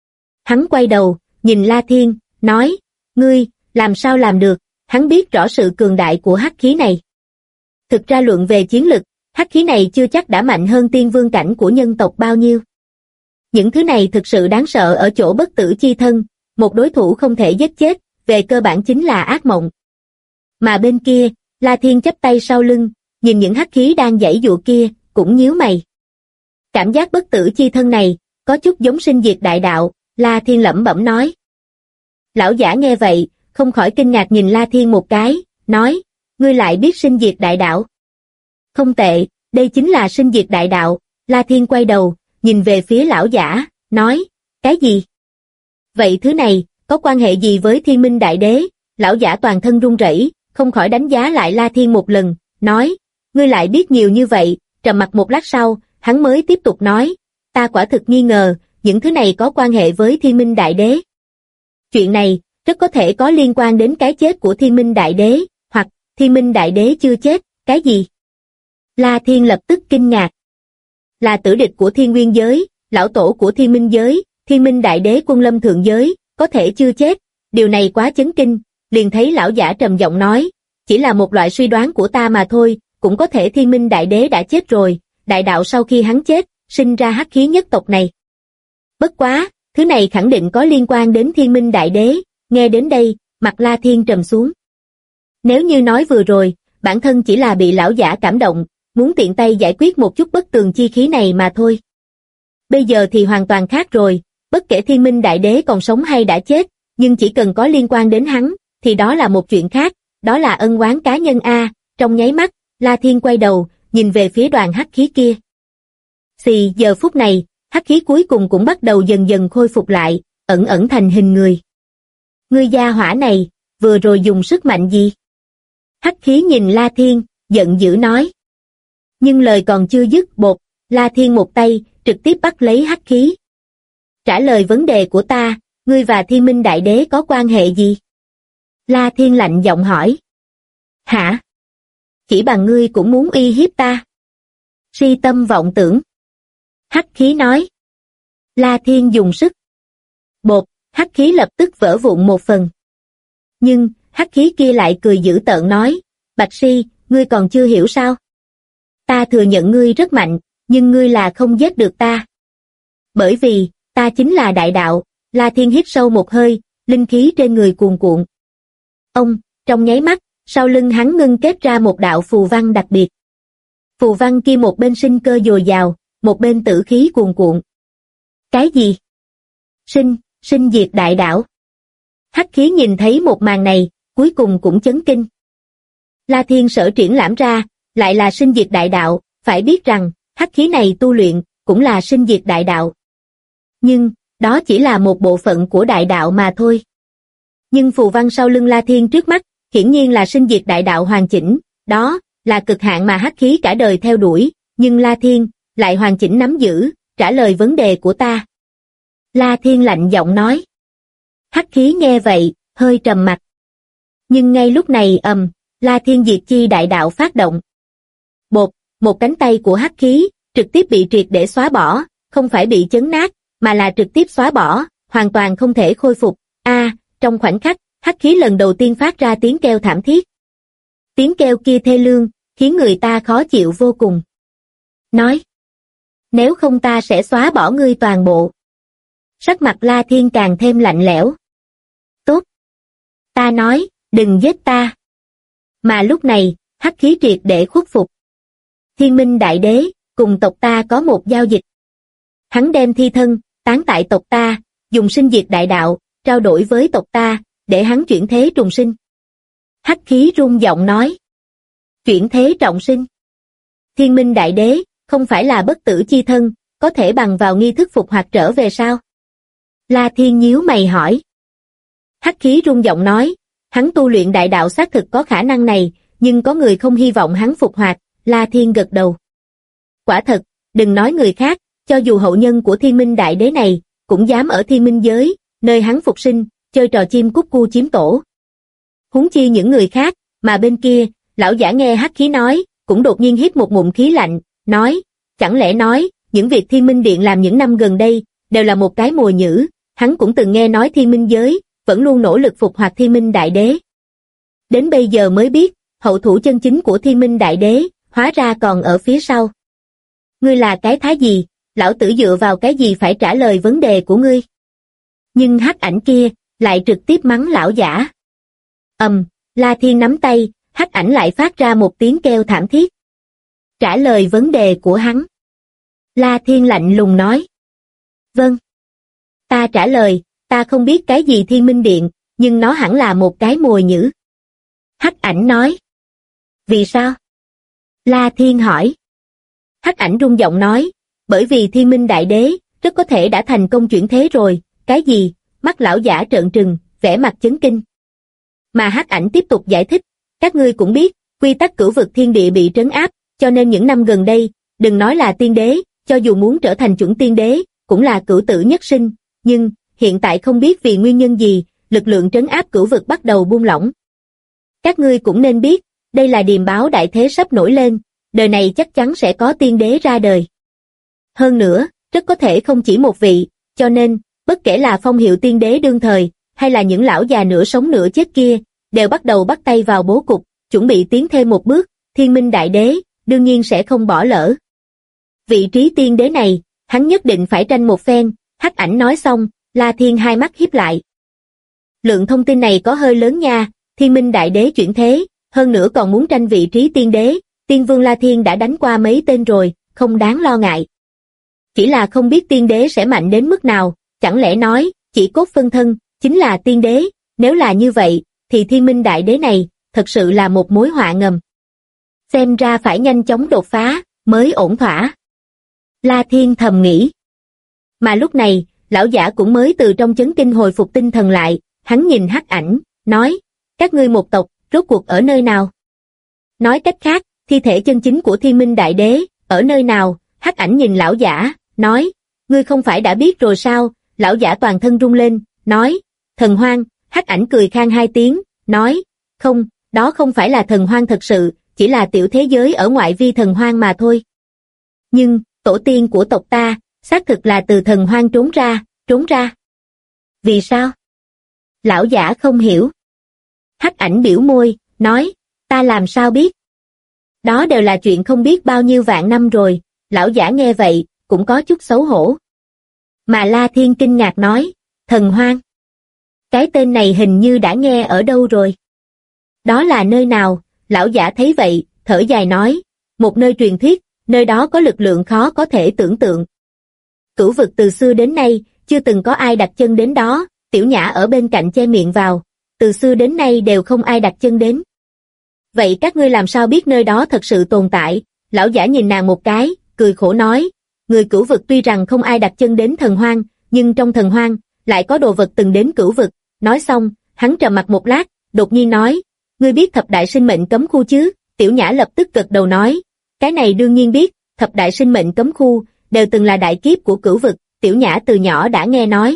Hắn quay đầu, nhìn La Thiên, nói, ngươi, làm sao làm được, hắn biết rõ sự cường đại của hắc khí này. Thực ra luận về chiến lực, hắc khí này chưa chắc đã mạnh hơn tiên vương cảnh của nhân tộc bao nhiêu. Những thứ này thực sự đáng sợ ở chỗ bất tử chi thân, một đối thủ không thể giết chết, về cơ bản chính là ác mộng. Mà bên kia, La Thiên chắp tay sau lưng, nhìn những hắc khí đang giãy giụa kia, cũng nhíu mày. Cảm giác bất tử chi thân này, có chút giống sinh diệt đại đạo, La Thiên lẩm bẩm nói. Lão giả nghe vậy, không khỏi kinh ngạc nhìn La Thiên một cái, nói, ngươi lại biết sinh diệt đại đạo. Không tệ, đây chính là sinh diệt đại đạo. La Thiên quay đầu, nhìn về phía lão giả, nói, cái gì? Vậy thứ này, có quan hệ gì với Thiên Minh Đại Đế? Lão giả toàn thân run rẩy, không khỏi đánh giá lại La Thiên một lần, nói, ngươi lại biết nhiều như vậy. Trầm mặc một lát sau, hắn mới tiếp tục nói, ta quả thực nghi ngờ, những thứ này có quan hệ với Thiên Minh Đại Đế. Chuyện này, rất có thể có liên quan đến cái chết của Thiên Minh Đại Đế, hoặc Thiên Minh Đại Đế chưa chết, cái gì? La Thiên lập tức kinh ngạc. Là tử địch của Thiên Nguyên giới, lão tổ của Thiên Minh giới, Thiên Minh đại đế Quân Lâm thượng giới, có thể chưa chết, điều này quá chấn kinh, liền thấy lão giả trầm giọng nói, chỉ là một loại suy đoán của ta mà thôi, cũng có thể Thiên Minh đại đế đã chết rồi, đại đạo sau khi hắn chết, sinh ra hắc khí nhất tộc này. Bất quá, thứ này khẳng định có liên quan đến Thiên Minh đại đế, nghe đến đây, mặt La Thiên trầm xuống. Nếu như nói vừa rồi, bản thân chỉ là bị lão giả cảm động, muốn tiện tay giải quyết một chút bất tường chi khí này mà thôi. Bây giờ thì hoàn toàn khác rồi, bất kể Thiên Minh đại đế còn sống hay đã chết, nhưng chỉ cần có liên quan đến hắn, thì đó là một chuyện khác, đó là ân oán cá nhân a. Trong nháy mắt, La Thiên quay đầu, nhìn về phía đoàn hắc khí kia. Xì, giờ phút này, hắc khí cuối cùng cũng bắt đầu dần dần khôi phục lại, ẩn ẩn thành hình người. Ngươi gia hỏa này, vừa rồi dùng sức mạnh gì? Hắc khí nhìn La Thiên, giận dữ nói. Nhưng lời còn chưa dứt, bột, La Thiên một tay, trực tiếp bắt lấy hắc khí. Trả lời vấn đề của ta, ngươi và Thiên Minh đại đế có quan hệ gì? La Thiên lạnh giọng hỏi. Hả? Chỉ bằng ngươi cũng muốn uy hiếp ta? Si tâm vọng tưởng. Hắc khí nói. La Thiên dùng sức. Bột, hắc khí lập tức vỡ vụn một phần. Nhưng, hắc khí kia lại cười dữ tợn nói, Bạch Si, ngươi còn chưa hiểu sao? Ta thừa nhận ngươi rất mạnh, nhưng ngươi là không giết được ta. Bởi vì, ta chính là đại đạo. La Thiên hít sâu một hơi, linh khí trên người cuồn cuộn. Ông, trong nháy mắt, sau lưng hắn ngưng kết ra một đạo phù văn đặc biệt. Phù văn kia một bên sinh cơ dồi dào, một bên tử khí cuồn cuộn. Cái gì? Sinh diệt đại đạo. Hắc khí nhìn thấy một màn này, cuối cùng cũng chấn kinh. La Thiên sở triển lãm ra, lại là sinh diệt đại đạo, phải biết rằng, hắc khí này tu luyện, cũng là sinh diệt đại đạo. Nhưng, đó chỉ là một bộ phận của đại đạo mà thôi. Nhưng phù văn sau lưng La Thiên trước mắt, hiển nhiên là sinh diệt đại đạo hoàn chỉnh, đó là cực hạn mà hắc khí cả đời theo đuổi, nhưng La Thiên lại hoàn chỉnh nắm giữ, trả lời vấn đề của ta. La Thiên lạnh giọng nói. Hắc khí nghe vậy, hơi trầm mặt. Nhưng ngay lúc này La Thiên diệt chi đại đạo phát động. Bột, một cánh tay của hắc khí, trực tiếp bị triệt để xóa bỏ, không phải bị chấn nát, mà là trực tiếp xóa bỏ, hoàn toàn không thể khôi phục. Trong khoảnh khắc, hắc khí lần đầu tiên phát ra tiếng kêu thảm thiết. Tiếng kêu kia thê lương, khiến người ta khó chịu vô cùng. Nói, nếu không ta sẽ xóa bỏ ngươi toàn bộ. Sắc mặt La Thiên càng thêm lạnh lẽo. Tốt. Ta nói, đừng giết ta. Mà lúc này, hắc khí triệt để khuất phục. Thiên Minh đại đế, cùng tộc ta có một giao dịch. Hắn đem thi thân, tán tại tộc ta, dùng sinh diệt đại đạo, trao đổi với tộc ta, để hắn chuyển thế trùng sinh. Hắc khí rung giọng nói. Chuyển thế trọng sinh. Thiên Minh đại đế, không phải là bất tử chi thân, có thể bằng vào nghi thức phục hoạt trở về sao? La Thiên nhíu mày hỏi. Hắc khí rung giọng nói, hắn tu luyện đại đạo xác thực có khả năng này, nhưng có người không hy vọng hắn phục hoạt. La Thiên gật đầu. Quả thật, đừng nói người khác, cho dù hậu nhân của Thiên Minh đại đế này, cũng dám ở Thiên Minh giới, nơi hắn phục sinh, chơi trò chim cút cu chiếm tổ. Huống chi những người khác, mà bên kia, lão giả nghe hắc khí nói, cũng đột nhiên hít một ngụm khí lạnh, nói, chẳng lẽ nói, những việc Thiên Minh Điện làm những năm gần đây, đều là một cái mồi nhử, hắn cũng từng nghe nói Thiên Minh giới, vẫn luôn nỗ lực phục hoạt Thiên Minh đại đế. Đến bây giờ mới biết, hậu thủ chân chính của Thiên Minh đại đế, hóa ra còn ở phía sau. Ngươi là cái thái gì, lão tử dựa vào cái gì phải trả lời vấn đề của ngươi? Nhưng hắc ảnh kia, lại trực tiếp mắng lão giả. La Thiên nắm tay, hắc ảnh lại phát ra một tiếng kêu thảm thiết. Trả lời vấn đề của hắn. La Thiên lạnh lùng nói. Vâng. Ta trả lời, ta không biết cái gì Thiên Minh Điện, nhưng nó hẳn là một cái mồi nhử. Hắc ảnh nói. Vì sao? La Thiên hỏi. Hắc ảnh rung giọng nói, bởi vì Thiên Minh đại đế, rất có thể đã thành công chuyển thế rồi. Cái gì? Mắt lão giả trợn trừng, vẻ mặt chấn kinh. Mà hắc ảnh tiếp tục giải thích, các ngươi cũng biết, quy tắc cửu vực thiên địa bị trấn áp, cho nên những năm gần đây, đừng nói là tiên đế, cho dù muốn trở thành chuẩn tiên đế, cũng là cửu tử nhất sinh, nhưng, hiện tại không biết vì nguyên nhân gì, lực lượng trấn áp cửu vực bắt đầu buông lỏng. Các ngươi cũng nên biết, đây là điềm báo đại thế sắp nổi lên, đời này chắc chắn sẽ có tiên đế ra đời. Hơn nữa, rất có thể không chỉ một vị, cho nên, bất kể là Phong Hiệu tiên đế đương thời, hay là những lão già nửa sống nửa chết kia, đều bắt đầu bắt tay vào bố cục, chuẩn bị tiến thêm một bước, Thiên Minh Đại Đế, đương nhiên sẽ không bỏ lỡ. Vị trí tiên đế này, hắn nhất định phải tranh một phen, Hắc Ảnh nói xong, La Thiên hai mắt híp lại. Lượng thông tin này có hơi lớn nha, Thiên Minh Đại Đế chuyển thế, hơn nữa còn muốn tranh vị trí tiên đế, Tiên Vương La Thiên đã đánh qua mấy tên rồi, không đáng lo ngại. Chỉ là không biết tiên đế sẽ mạnh đến mức nào, chẳng lẽ nói, chỉ cốt phân thân, chính là tiên đế, nếu là như vậy, thì Thiên Minh Đại Đế này, thật sự là một mối họa ngầm. Xem ra phải nhanh chóng đột phá, mới ổn thỏa. La Thiên thầm nghĩ. Mà lúc này, lão giả cũng mới từ trong chấn kinh hồi phục tinh thần lại, hắn nhìn Hắc Ảnh, nói, các ngươi một tộc, rốt cuộc ở nơi nào? Nói cách khác, thi thể chân chính của Thiên Minh Đại Đế, ở nơi nào? Hắc Ảnh nhìn lão giả, nói, ngươi không phải đã biết rồi sao? Lão giả toàn thân rung lên, nói, thần hoang. Hắc Ảnh cười khan hai tiếng, nói, không, đó không phải là thần hoang thật sự, chỉ là tiểu thế giới ở ngoại vi thần hoang mà thôi. Nhưng, tổ tiên của tộc ta, xác thực là từ thần hoang trốn ra. Vì sao? Lão giả không hiểu. Hắc Ảnh biểu môi, nói, ta làm sao biết? Đó đều là chuyện không biết bao nhiêu vạn năm rồi, lão giả nghe vậy, cũng có chút xấu hổ. Mà La Thiên kinh ngạc nói, thần hoang. Cái tên này hình như đã nghe ở đâu rồi. Đó là nơi nào? Lão giả thấy vậy, thở dài nói, một nơi truyền thuyết, nơi đó có lực lượng khó có thể tưởng tượng. Cửu vực từ xưa đến nay, chưa từng có ai đặt chân đến đó, Tiểu Nhã ở bên cạnh che miệng vào, từ xưa đến nay đều không ai đặt chân đến. Vậy các ngươi làm sao biết nơi đó thật sự tồn tại? Lão giả nhìn nàng một cái, cười khổ nói, người cửu vực tuy rằng không ai đặt chân đến thần hoang, nhưng trong thần hoang, lại có đồ vật từng đến cửu vực. Nói xong, hắn trầm mặc một lát, đột nhiên nói, ngươi biết thập đại sinh mệnh cấm khu chứ? Tiểu Nhã lập tức gật đầu nói, cái này đương nhiên biết, thập đại sinh mệnh cấm khu, đều từng là đại kiếp của cửu vực, Tiểu Nhã từ nhỏ đã nghe nói.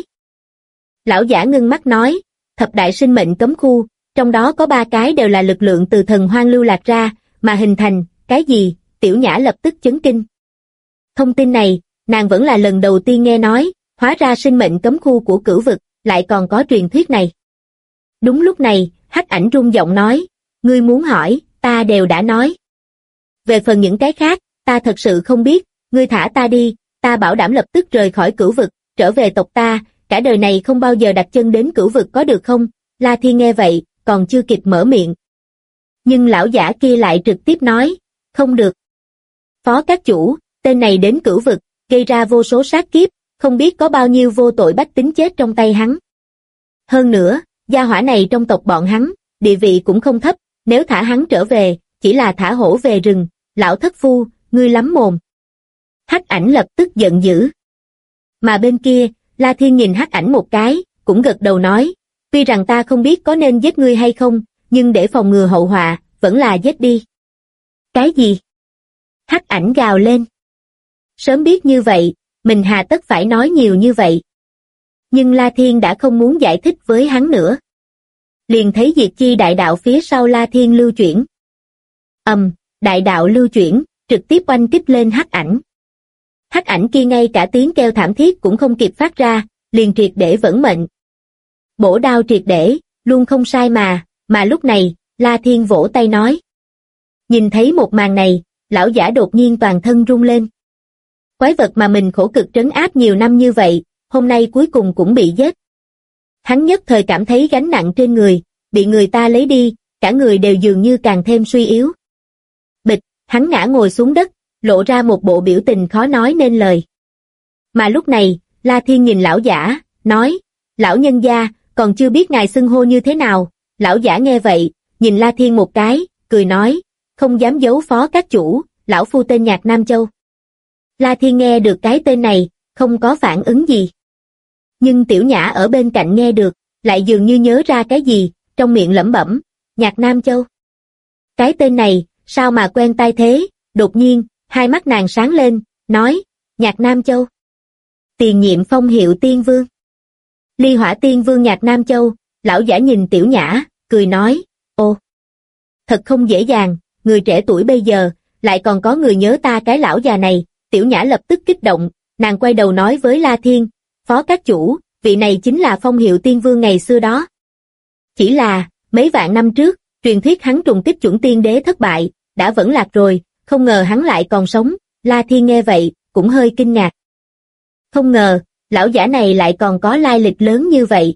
Lão giả ngưng mắt nói, thập đại sinh mệnh cấm khu, trong đó có 3 cái đều là lực lượng từ thần hoang lưu lạc ra, mà hình thành, cái gì? Tiểu Nhã lập tức chấn kinh. Thông tin này, nàng vẫn là lần đầu tiên nghe nói, hóa ra sinh mệnh cấm khu của cửu vực, lại còn có truyền thuyết này. Đúng lúc này, Hắc Ảnh rung giọng nói, ngươi muốn hỏi, ta đều đã nói. Về phần những cái khác, ta thật sự không biết, ngươi thả ta đi, ta bảo đảm lập tức rời khỏi cửu vực, trở về tộc ta, cả đời này không bao giờ đặt chân đến cửu vực có được không? La Thiên nghe vậy, còn chưa kịp mở miệng. Nhưng lão giả kia lại trực tiếp nói, không được. Phó các chủ, tên này đến cửu vực, gây ra vô số sát kiếp, không biết có bao nhiêu vô tội bách tính chết trong tay hắn. Hơn nữa, gia hỏa này trong tộc bọn hắn, địa vị cũng không thấp, nếu thả hắn trở về, chỉ là thả hổ về rừng, lão thất phu, ngươi lắm mồm. Hắc Ảnh lập tức giận dữ. Mà bên kia, La Thiên nhìn Hắc Ảnh một cái, cũng gật đầu nói, tuy rằng ta không biết có nên giết ngươi hay không, nhưng để phòng ngừa hậu họa, vẫn là giết đi. Cái gì? Hắc Ảnh gào lên. Sớm biết như vậy, mình hà tất phải nói nhiều như vậy. Nhưng La Thiên đã không muốn giải thích với hắn nữa. Liền thấy diệt chi đại đạo phía sau La Thiên lưu chuyển. Đại đạo lưu chuyển, trực tiếp oanh kích lên Hắc Ảnh. Hắc Ảnh kia ngay cả tiếng kêu thảm thiết cũng không kịp phát ra, liền triệt để vẫn mệnh. Bổ đao triệt để, luôn không sai mà lúc này, La Thiên vỗ tay nói. Nhìn thấy một màn này, lão giả đột nhiên toàn thân rung lên. Quái vật mà mình khổ cực trấn áp nhiều năm như vậy, hôm nay cuối cùng cũng bị giết. Hắn nhất thời cảm thấy gánh nặng trên người, bị người ta lấy đi, cả người đều dường như càng thêm suy yếu. Bịch, hắn ngã ngồi xuống đất, lộ ra một bộ biểu tình khó nói nên lời. Mà lúc này, La Thiên nhìn lão giả, nói, lão nhân gia, còn chưa biết ngài xưng hô như thế nào. Lão giả nghe vậy, nhìn La Thiên một cái, cười nói, không dám giấu phó các chủ, lão phu tên Nhạc Nam Châu. La Thiên nghe được cái tên này, không có phản ứng gì. Nhưng Tiểu Nhã ở bên cạnh nghe được, lại dường như nhớ ra cái gì, trong miệng lẩm bẩm, Nhạc Nam Châu. Cái tên này, sao mà quen tai thế? Đột nhiên, hai mắt nàng sáng lên, nói, Nhạc Nam Châu. Tiền nhiệm Phong Hiệu Tiên Vương. Ly Hỏa Tiên Vương Nhạc Nam Châu. Lão giả nhìn Tiểu Nhã, cười nói, ô, thật không dễ dàng, người trẻ tuổi bây giờ, lại còn có người nhớ ta cái lão già này. Tiểu Nhã lập tức kích động, nàng quay đầu nói với La Thiên, phó các chủ, vị này chính là Phong Hiệu Tiên Vương ngày xưa đó. Chỉ là, mấy vạn năm trước, truyền thuyết hắn trùng kích chuẩn tiên đế thất bại, đã vẫn lạc rồi, không ngờ hắn lại còn sống. La Thiên nghe vậy, cũng hơi kinh ngạc. Không ngờ, lão giả này lại còn có lai lịch lớn như vậy.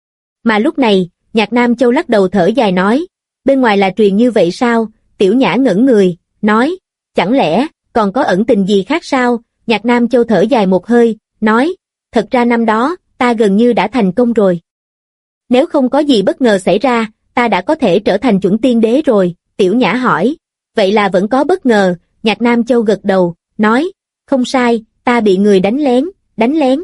Mà lúc này, Nhạc Nam Châu lắc đầu thở dài nói, bên ngoài là truyền như vậy sao? Tiểu Nhã ngẩn người, nói, chẳng lẽ, còn có ẩn tình gì khác sao? Nhạc Nam Châu thở dài một hơi, nói, thật ra năm đó, ta gần như đã thành công rồi. Nếu không có gì bất ngờ xảy ra, ta đã có thể trở thành chuẩn tiên đế rồi. Tiểu Nhã hỏi, vậy là vẫn có bất ngờ. Nhạc Nam Châu gật đầu, nói, không sai, ta bị người đánh lén.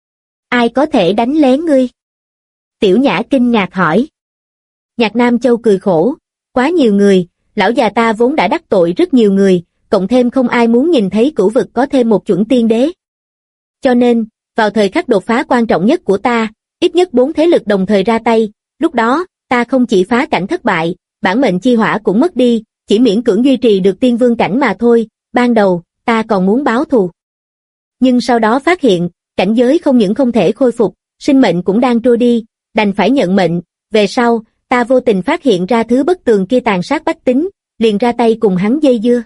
Ai có thể đánh lén ngươi? Tiểu Nhã kinh ngạc hỏi. Nhạc Nam Châu cười khổ, quá nhiều người, lão già ta vốn đã đắc tội rất nhiều người, cộng thêm không ai muốn nhìn thấy cửu vực có thêm một chuẩn tiên đế. Cho nên, vào thời khắc đột phá quan trọng nhất của ta, ít nhất 4 thế lực đồng thời ra tay, lúc đó, ta không chỉ phá cảnh thất bại, bản mệnh chi hỏa cũng mất đi, chỉ miễn cưỡng duy trì được tiên vương cảnh mà thôi. Ban đầu, ta còn muốn báo thù. Nhưng sau đó phát hiện, cảnh giới không những không thể khôi phục, sinh mệnh cũng đang trôi đi, đành phải nhận mệnh. Về sau, ta vô tình phát hiện ra thứ bất tường kia tàn sát bách tính, liền ra tay cùng hắn dây dưa.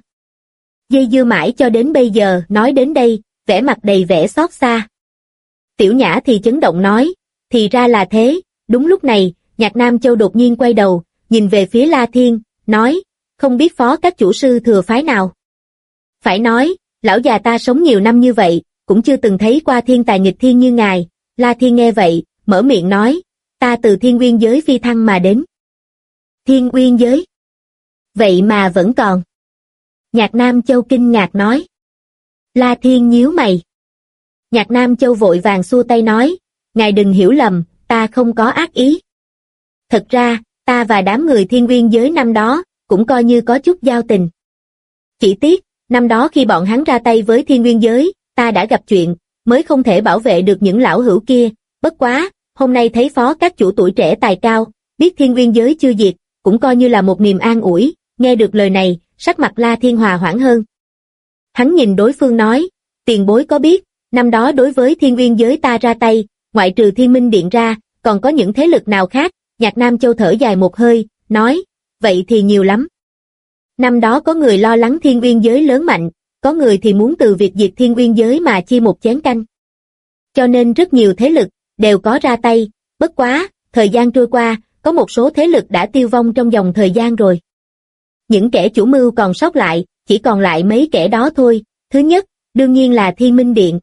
Dây dưa mãi cho đến bây giờ. Nói đến đây, vẻ mặt đầy vẻ xót xa. Tiểu Nhã thì chấn động nói, thì ra là thế. Đúng lúc này, Nhạc Nam Châu đột nhiên quay đầu, nhìn về phía La Thiên, nói, không biết phó các chủ sư thừa phái nào. Phải nói, lão già ta sống nhiều năm như vậy, cũng chưa từng thấy qua thiên tài nghịch thiên như ngài. La Thiên nghe vậy, mở miệng nói, ta từ Thiên Nguyên giới phi thăng mà đến. Thiên Nguyên giới? Vậy mà vẫn còn. Nhạc Nam Châu kinh ngạc nói. La Thiên nhíu mày. Nhạc Nam Châu vội vàng xua tay nói, ngài đừng hiểu lầm, ta không có ác ý. Thật ra, ta và đám người Thiên Nguyên giới năm đó, cũng coi như có chút giao tình. Chỉ tiếc, năm đó khi bọn hắn ra tay với Thiên Nguyên giới, ta đã gặp chuyện, mới không thể bảo vệ được những lão hữu kia. Bất quá, hôm nay thấy phó các chủ tuổi trẻ tài cao, biết Thiên Nguyên giới chưa diệt, cũng coi như là một niềm an ủi. Nghe được lời này, sắc mặt La Thiên hòa hoãn hơn. Hắn nhìn đối phương nói, tiền bối có biết, năm đó đối với Thiên Nguyên giới ta ra tay, ngoại trừ Thiên Minh Điện ra, còn có những thế lực nào khác? Nhạc Nam Châu thở dài một hơi, nói, vậy thì nhiều lắm. Năm đó có người lo lắng Thiên Nguyên giới lớn mạnh, có người thì muốn từ việc diệt Thiên Nguyên giới mà chia một chén canh. Cho nên rất nhiều thế lực, đều có ra tay, bất quá, thời gian trôi qua, có một số thế lực đã tiêu vong trong vòng thời gian rồi. Những kẻ chủ mưu còn sót lại, chỉ còn lại mấy kẻ đó thôi. Thứ nhất, đương nhiên là Thiên Minh Điện.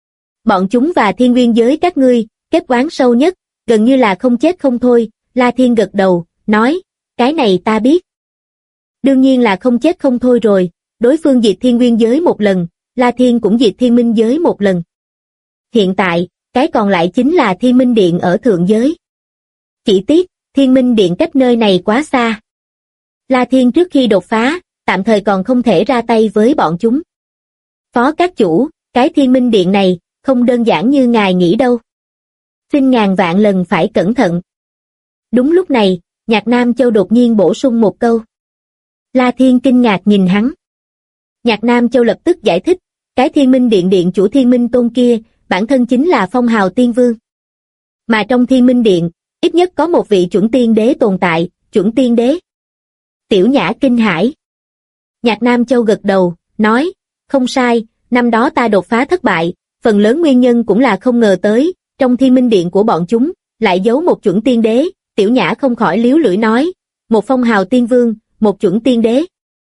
Bọn chúng và Thiên Nguyên giới các ngươi, kết oán sâu nhất, gần như là không chết không thôi. La Thiên gật đầu, nói, cái này ta biết. Đương nhiên là không chết không thôi rồi, đối phương diệt Thiên Nguyên giới một lần, La Thiên cũng diệt Thiên Minh giới một lần. Hiện tại, cái còn lại chính là Thiên Minh Điện ở thượng giới. Chỉ tiếc, Thiên Minh Điện cách nơi này quá xa. La Thiên trước khi đột phá, tạm thời còn không thể ra tay với bọn chúng. Phó các chủ, cái Thiên Minh Điện này, không đơn giản như ngài nghĩ đâu. Xin ngàn vạn lần phải cẩn thận. Đúng lúc này, Nhạc Nam Châu đột nhiên bổ sung một câu. La Thiên kinh ngạc nhìn hắn. Nhạc Nam Châu lập tức giải thích, cái Thiên Minh Điện điện chủ Thiên Minh Tôn kia, bản thân chính là phong hào tiên vương. Mà trong Thiên Minh Điện, ít nhất có một vị chuẩn tiên đế tồn tại, chuẩn tiên đế. Tiểu Nhã kinh hãi. Nhạc Nam Châu gật đầu, nói, không sai, năm đó ta đột phá thất bại, phần lớn nguyên nhân cũng là không ngờ tới, trong Thiên Minh Điện của bọn chúng, lại giấu một chuẩn tiên đế. Tiểu Nhã không khỏi líu lưỡi nói, một phong hào tiên vương, một chuẩn tiên đế.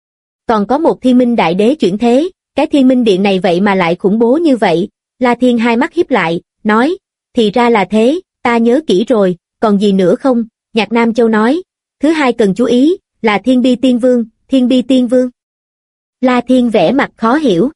Còn có một Thiên Minh Đại Đế chuyển thế, cái Thiên Minh Điện này vậy mà lại khủng bố như vậy. La Thiên hai mắt híp lại, nói, thì ra là thế, ta nhớ kỹ rồi, còn gì nữa không? Nhạc Nam Châu nói, thứ hai cần chú ý, là Thiên Bi Tiên Vương, Thiên Bi Tiên Vương. La Thiên vẻ mặt khó hiểu.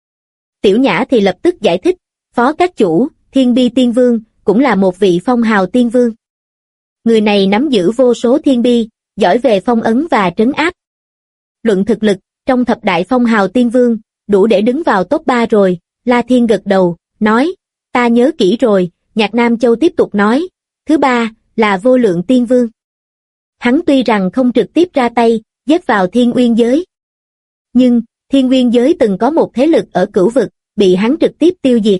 Tiểu Nhã thì lập tức giải thích, phó các chủ, Thiên Bi Tiên Vương, cũng là một vị phong hào tiên vương. Người này nắm giữ vô số thiên bi, giỏi về phong ấn và trấn áp. Luận thực lực, trong thập đại phong hào tiên vương, đủ để đứng vào top 3 rồi. La Thiên gật đầu, nói, ta nhớ kỹ rồi. Nhạc Nam Châu tiếp tục nói, thứ ba, là vô lượng tiên vương. Hắn tuy rằng không trực tiếp ra tay, giết vào Thiên Uyên giới. Nhưng, Thiên Nguyên giới từng có một thế lực ở Cửu vực, bị hắn trực tiếp tiêu diệt.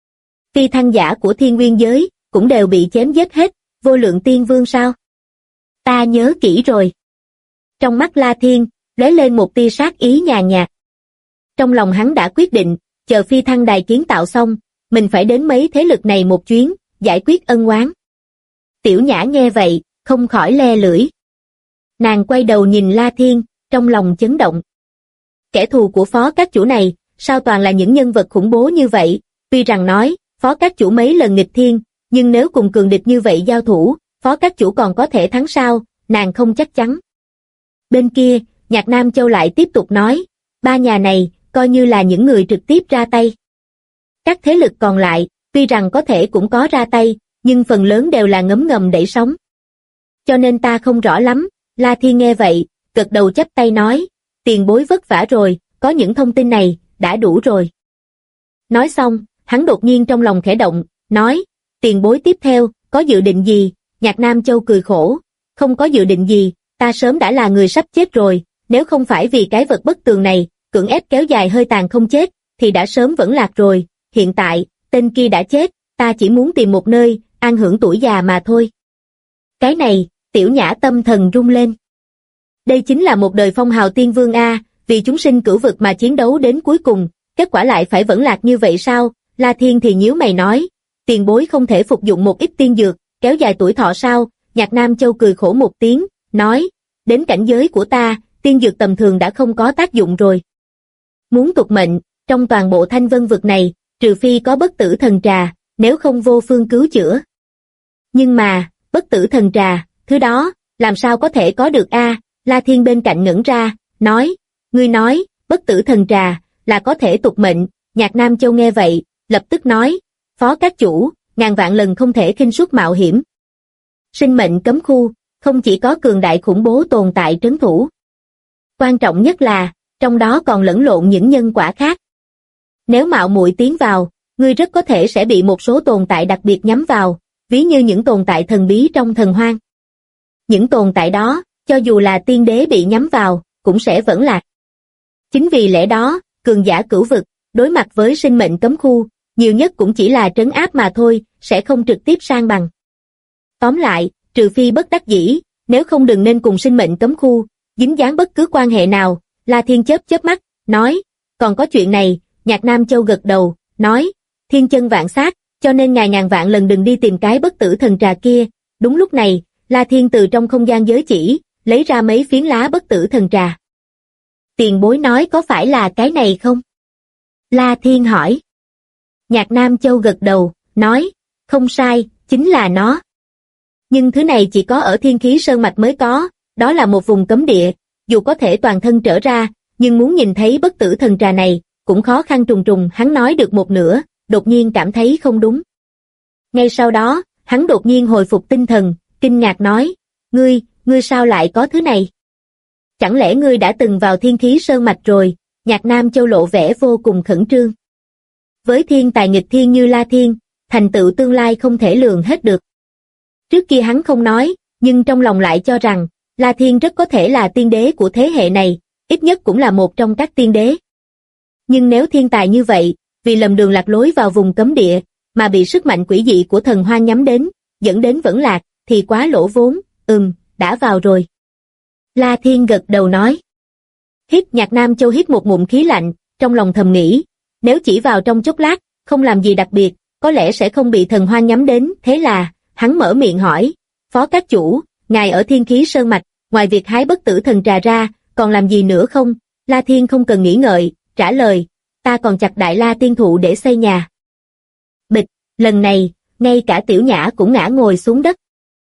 Phi thăng giả của Thiên Nguyên giới cũng đều bị chém giết hết, Vô Lượng Tiên Vương sao? Ta nhớ kỹ rồi. Trong mắt La Thiên lóe lên một tia sát ý nhàn nhạt. Trong lòng hắn đã quyết định, chờ phi thăng đài kiến tạo xong, mình phải đến mấy thế lực này một chuyến, giải quyết ân oán. Tiểu Nhã nghe vậy, không khỏi le lưỡi. Nàng quay đầu nhìn La Thiên, trong lòng chấn động. Kẻ thù của phó các chủ này, sao toàn là những nhân vật khủng bố như vậy? Tuy rằng nói, phó các chủ mấy lần nghịch thiên, nhưng nếu cùng cường địch như vậy giao thủ, phó các chủ còn có thể thắng sao? Nàng không chắc chắn. Bên kia, Nhạc Nam Châu lại tiếp tục nói, ba nhà này, coi như là những người trực tiếp ra tay. Các thế lực còn lại, tuy rằng có thể cũng có ra tay, nhưng phần lớn đều là ngấm ngầm đẩy sóng. Cho nên ta không rõ lắm. La Thiên nghe vậy, gật đầu chắp tay nói, tiền bối vất vả rồi, có những thông tin này, đã đủ rồi. Nói xong, hắn đột nhiên trong lòng khẽ động, nói, tiền bối tiếp theo, có dự định gì? Nhạc Nam Châu cười khổ, không có dự định gì, ta sớm đã là người sắp chết rồi, nếu không phải vì cái vật bất tường này, cưỡng ép kéo dài hơi tàn không chết, thì đã sớm vẫn lạc rồi, hiện tại, tên kia đã chết, ta chỉ muốn tìm một nơi, an hưởng tuổi già mà thôi. Cái này, Tiểu Nhã tâm thần rung lên. Đây chính là một đời phong hào tiên vương a, vì chúng sinh Cửu vực mà chiến đấu đến cuối cùng, kết quả lại phải vẫn lạc như vậy sao? La Thiên thì nhíu mày nói, tiền bối không thể phục dụng một ít tiên dược, kéo dài tuổi thọ sao? Nhạc Nam Châu cười khổ một tiếng, nói, đến cảnh giới của ta, tiên dược tầm thường đã không có tác dụng rồi. Muốn tục mệnh, trong toàn bộ Thanh Vân vực này, trừ phi có bất tử thần trà, nếu không vô phương cứu chữa. Nhưng mà, bất tử thần trà, thứ đó, làm sao có thể có được a? La Thiên bên cạnh ngẩn ra, nói, ngươi nói, bất tử thần trà, là có thể tục mệnh. Nhạc Nam Châu nghe vậy, lập tức nói, phó các chủ, ngàn vạn lần không thể khinh suất mạo hiểm. Sinh mệnh cấm khu, không chỉ có cường đại khủng bố tồn tại trấn thủ. Quan trọng nhất là, trong đó còn lẫn lộn những nhân quả khác. Nếu mạo muội tiến vào, ngươi rất có thể sẽ bị một số tồn tại đặc biệt nhắm vào, ví như những tồn tại thần bí trong thần hoang. Những tồn tại đó, cho dù là tiên đế bị nhắm vào, cũng sẽ vẫn lạc. Chính vì lẽ đó, cường giả Cửu vực, đối mặt với sinh mệnh cấm khu, nhiều nhất cũng chỉ là trấn áp mà thôi, sẽ không trực tiếp san bằng. Tóm lại, trừ phi bất đắc dĩ, nếu không đừng nên cùng sinh mệnh cấm khu, dính dáng bất cứ quan hệ nào. La Thiên chớp mắt, nói, còn có chuyện này. Nhạc Nam Châu gật đầu, nói, thiên chân vạn sát, cho nên ngàn vạn lần đừng đi tìm cái bất tử thần trà kia. Đúng lúc này, La Thiên từ trong không gian giới chỉ, lấy ra mấy phiến lá bất tử thần trà. Tiền bối nói có phải là cái này không? La Thiên hỏi. Nhạc Nam Châu gật đầu, nói, không sai, chính là nó. Nhưng thứ này chỉ có ở Thiên Khí Sơn Mạch mới có, đó là một vùng cấm địa, dù có thể toàn thân trở ra, nhưng muốn nhìn thấy bất tử thần trà này, cũng khó khăn trùng trùng. Hắn nói được một nửa, đột nhiên cảm thấy không đúng. Ngay sau đó, hắn đột nhiên hồi phục tinh thần, kinh ngạc nói, ngươi sao lại có thứ này? Chẳng lẽ ngươi đã từng vào Thiên Khí Sơn Mạch rồi? Nhạc Nam Châu lộ vẻ vô cùng khẩn trương. Với thiên tài nghịch thiên như La Thiên, thành tựu tương lai không thể lường hết được. Trước kia hắn không nói, nhưng trong lòng lại cho rằng, La Thiên rất có thể là tiên đế của thế hệ này, ít nhất cũng là một trong các tiên đế. Nhưng nếu thiên tài như vậy, vì lầm đường lạc lối vào vùng cấm địa, mà bị sức mạnh quỷ dị của thần hoang nhắm đến, dẫn đến vẫn lạc, thì quá lỗ vốn. Đã vào rồi. La Thiên gật đầu nói. Nhạc Nam Châu hít một ngụm khí lạnh, trong lòng thầm nghĩ, nếu chỉ vào trong chốc lát, không làm gì đặc biệt, có lẽ sẽ không bị thần hoang nhắm đến. Thế là, hắn mở miệng hỏi, phó các chủ, ngài ở Thiên Khí Sơn Mạch, ngoài việc hái bất tử thần trà ra, còn làm gì nữa không? La Thiên không cần nghĩ ngợi, trả lời, ta còn chặt Đại La Tiên Thụ để xây nhà. Bịch, lần này, ngay cả Tiểu Nhã cũng ngã ngồi xuống đất.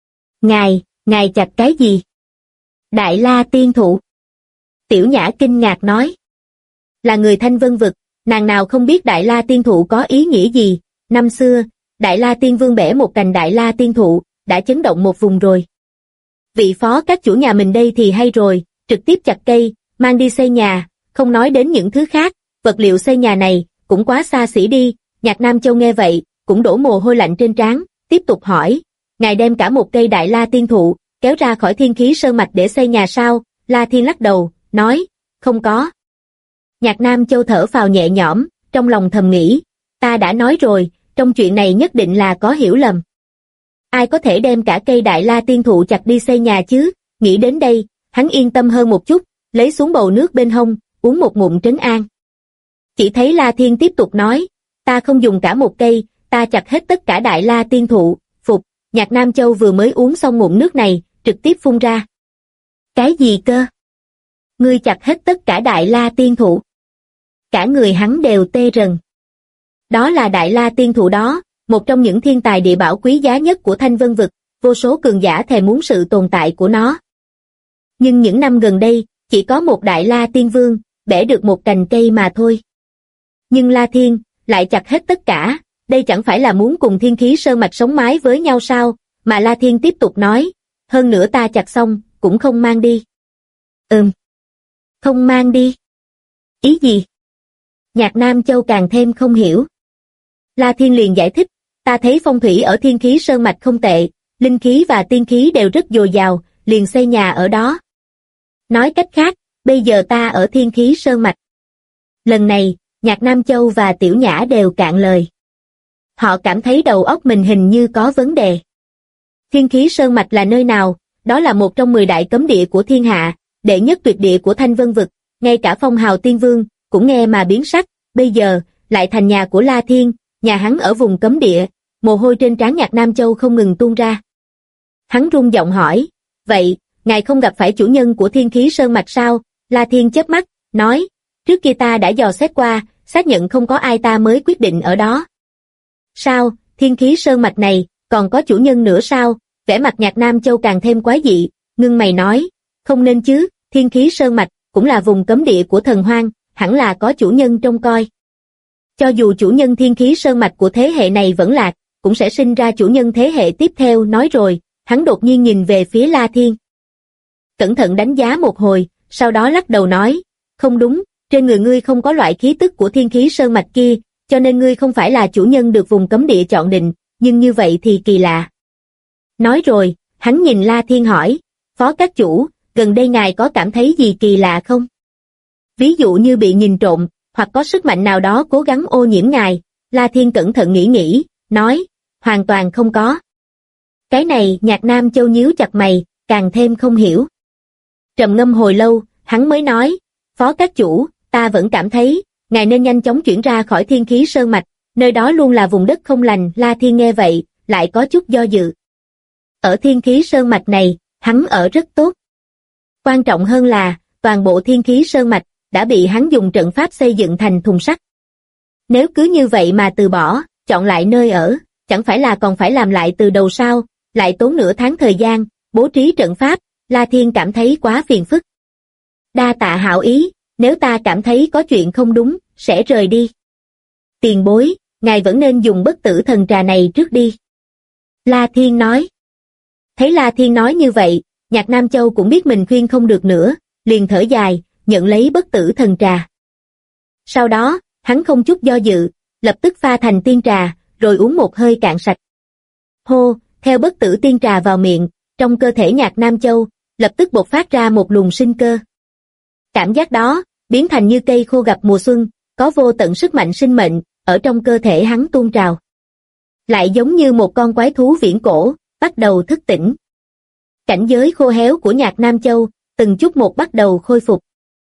Ngài chặt cái gì? Đại La Tiên Thụ. Tiểu Nhã kinh ngạc nói. Là người Thanh Vân vực, nàng nào không biết Đại La Tiên Thụ có ý nghĩa gì. Năm xưa, Đại La Tiên Vương bẻ một cành Đại La Tiên Thụ, đã chấn động một vùng rồi. Vị phó các chủ nhà mình đây thì hay rồi, trực tiếp chặt cây, mang đi xây nhà, không nói đến những thứ khác, vật liệu xây nhà này, cũng quá xa xỉ đi. Nhạc Nam Châu nghe vậy, cũng đổ mồ hôi lạnh trên trán, tiếp tục hỏi, ngài đem cả một cây Đại La Tiên Thụ, kéo ra khỏi Thiên Khí Sơn Mạch để xây nhà sao? La Thiên lắc đầu, nói, không có. Nhạc Nam Châu thở phào nhẹ nhõm, trong lòng thầm nghĩ, ta đã nói rồi, trong chuyện này nhất định là có hiểu lầm. Ai có thể đem cả cây Đại La Tiên Thụ chặt đi xây nhà chứ? Nghĩ đến đây, hắn yên tâm hơn một chút, lấy xuống bầu nước bên hông, uống một ngụm trấn an. Chỉ thấy La Thiên tiếp tục nói, ta không dùng cả một cây, ta chặt hết tất cả Đại La Tiên Thụ. Phục, Nhạc Nam Châu vừa mới uống xong ngụm nước này, trực tiếp phun ra. Cái gì cơ? Ngươi chặt hết tất cả Đại La Tiên Thụ. Cả người hắn đều tê rần. Đó là Đại La Tiên Thụ đó, một trong những thiên tài địa bảo quý giá nhất của Thanh Vân Vực, vô số cường giả thèm muốn sự tồn tại của nó. Nhưng những năm gần đây, chỉ có một Đại La Tiên Vương, bẻ được một cành cây mà thôi. Nhưng La Thiên, lại chặt hết tất cả, đây chẳng phải là muốn cùng Thiên Khí Sơn Mạch sống mái với nhau sao, mà La Thiên tiếp tục nói, hơn nữa ta chặt xong, cũng không mang đi. Không mang đi. Ý gì? Nhạc Nam Châu càng thêm không hiểu. La Thiên liền giải thích, ta thấy phong thủy ở Thiên Khí Sơn Mạch không tệ, linh khí và tiên khí đều rất dồi dào, liền xây nhà ở đó. Nói cách khác, bây giờ ta ở Thiên Khí Sơn Mạch. Lần này, Nhạc Nam Châu và Tiểu Nhã đều cạn lời. Họ cảm thấy đầu óc mình hình như có vấn đề. Thiên Khí Sơn Mạch là nơi nào? Đó là một trong 10 đại cấm địa của thiên hạ, đệ nhất tuyệt địa của Thanh Vân Vực, ngay cả Phong Hào Tiên Vương cũng nghe mà biến sắc, bây giờ lại thành nhà của La Thiên, nhà hắn ở vùng cấm địa, mồ hôi trên trán Nhạc Nam Châu không ngừng tuôn ra. Hắn run giọng hỏi, vậy, ngài không gặp phải chủ nhân của Thiên Khí Sơn Mạch sao? La Thiên chớp mắt, nói, trước kia ta đã dò xét qua, xác nhận không có ai, ta mới quyết định ở đó. Sao, Thiên Khí Sơn Mạch này, còn có chủ nhân nữa sao? Vẻ mặt Nhạc Nam Châu càng thêm quái dị, ngưng mày nói, không nên chứ, Thiên Khí Sơn Mạch, cũng là vùng cấm địa của thần hoang, hẳn là có chủ nhân trông coi. Cho dù chủ nhân Thiên Khí Sơn Mạch của thế hệ này vẫn lạc, cũng sẽ sinh ra chủ nhân thế hệ tiếp theo. Nói rồi, hắn đột nhiên nhìn về phía La Thiên. Cẩn thận đánh giá một hồi, sau đó lắc đầu nói, không đúng, trên người ngươi không có loại khí tức của Thiên Khí Sơn Mạch kia, cho nên ngươi không phải là chủ nhân được vùng cấm địa chọn định, nhưng như vậy thì kỳ lạ. Nói rồi, hắn nhìn La Thiên hỏi, Phó các chủ, gần đây ngài có cảm thấy gì kỳ lạ không? Ví dụ như bị nhìn trộm, hoặc có sức mạnh nào đó cố gắng ô nhiễm ngài. La Thiên cẩn thận nghĩ, nói, hoàn toàn không có. Cái này Nhạc Nam Châu nhíu chặt mày, càng thêm không hiểu. Trầm ngâm hồi lâu, hắn mới nói, Phó các chủ, ta vẫn cảm thấy, ngài nên nhanh chóng chuyển ra khỏi Thiên Khí Sơn Mạch, nơi đó luôn là vùng đất không lành. La Thiên nghe vậy, lại có chút do dự. Ở Thiên Khí Sơn Mạch này, hắn ở rất tốt. Quan trọng hơn là, toàn bộ Thiên Khí Sơn Mạch đã bị hắn dùng trận pháp xây dựng thành thùng sắt. Nếu cứ như vậy mà từ bỏ, chọn lại nơi ở, chẳng phải là còn phải làm lại từ đầu sao, lại tốn nửa tháng thời gian, bố trí trận pháp. La Thiên cảm thấy quá phiền phức. Đa tạ hảo ý, nếu ta cảm thấy có chuyện không đúng, sẽ rời đi. Tiền bối, ngài vẫn nên dùng bất tử thần trà này trước đi. La Thiên nói. Thấy La Thiên nói như vậy, Nhạc Nam Châu cũng biết mình khuyên không được nữa, liền thở dài, nhận lấy bất tử thần trà. Sau đó, hắn không chút do dự, lập tức pha thành tiên trà, rồi uống một hơi cạn sạch. Hô, theo bất tử tiên trà vào miệng, trong cơ thể Nhạc Nam Châu, lập tức bộc phát ra một luồng sinh cơ. Cảm giác đó, biến thành như cây khô gặp mùa xuân, có vô tận sức mạnh sinh mệnh, ở trong cơ thể hắn tuôn trào. Lại giống như một con quái thú viễn cổ, bắt đầu thức tỉnh. Cảnh giới khô héo của Nhạc Nam Châu, từng chút một bắt đầu khôi phục.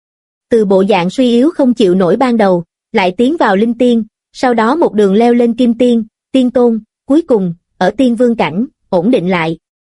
Từ bộ dạng suy yếu không chịu nổi ban đầu, lại tiến vào linh tiên, sau đó một đường leo lên kim tiên, tiên tôn, cuối cùng, ở tiên vương cảnh, ổn định lại.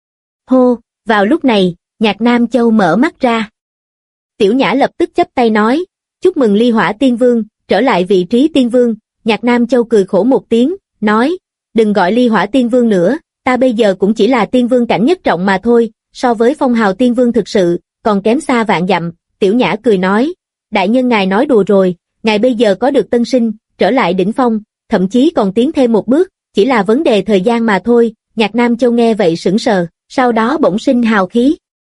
Hô, vào lúc này, Nhạc Nam Châu mở mắt ra. Tiểu Nhã lập tức chắp tay nói, chúc mừng Ly Hỏa Tiên Vương, trở lại vị trí Tiên Vương. Nhạc Nam Châu cười khổ một tiếng, nói, đừng gọi Ly Hỏa Tiên Vương nữa, ta bây giờ cũng chỉ là Tiên Vương cảnh nhất trọng mà thôi, so với Phong Hào Tiên Vương thực sự, còn kém xa vạn dặm. Tiểu Nhã cười nói, đại nhân ngài nói đùa rồi, ngài bây giờ có được tân sinh, trở lại đỉnh phong, thậm chí còn tiến thêm một bước, chỉ là vấn đề thời gian mà thôi. Nhạc Nam Châu nghe vậy sững sờ, sau đó bỗng sinh hào khí.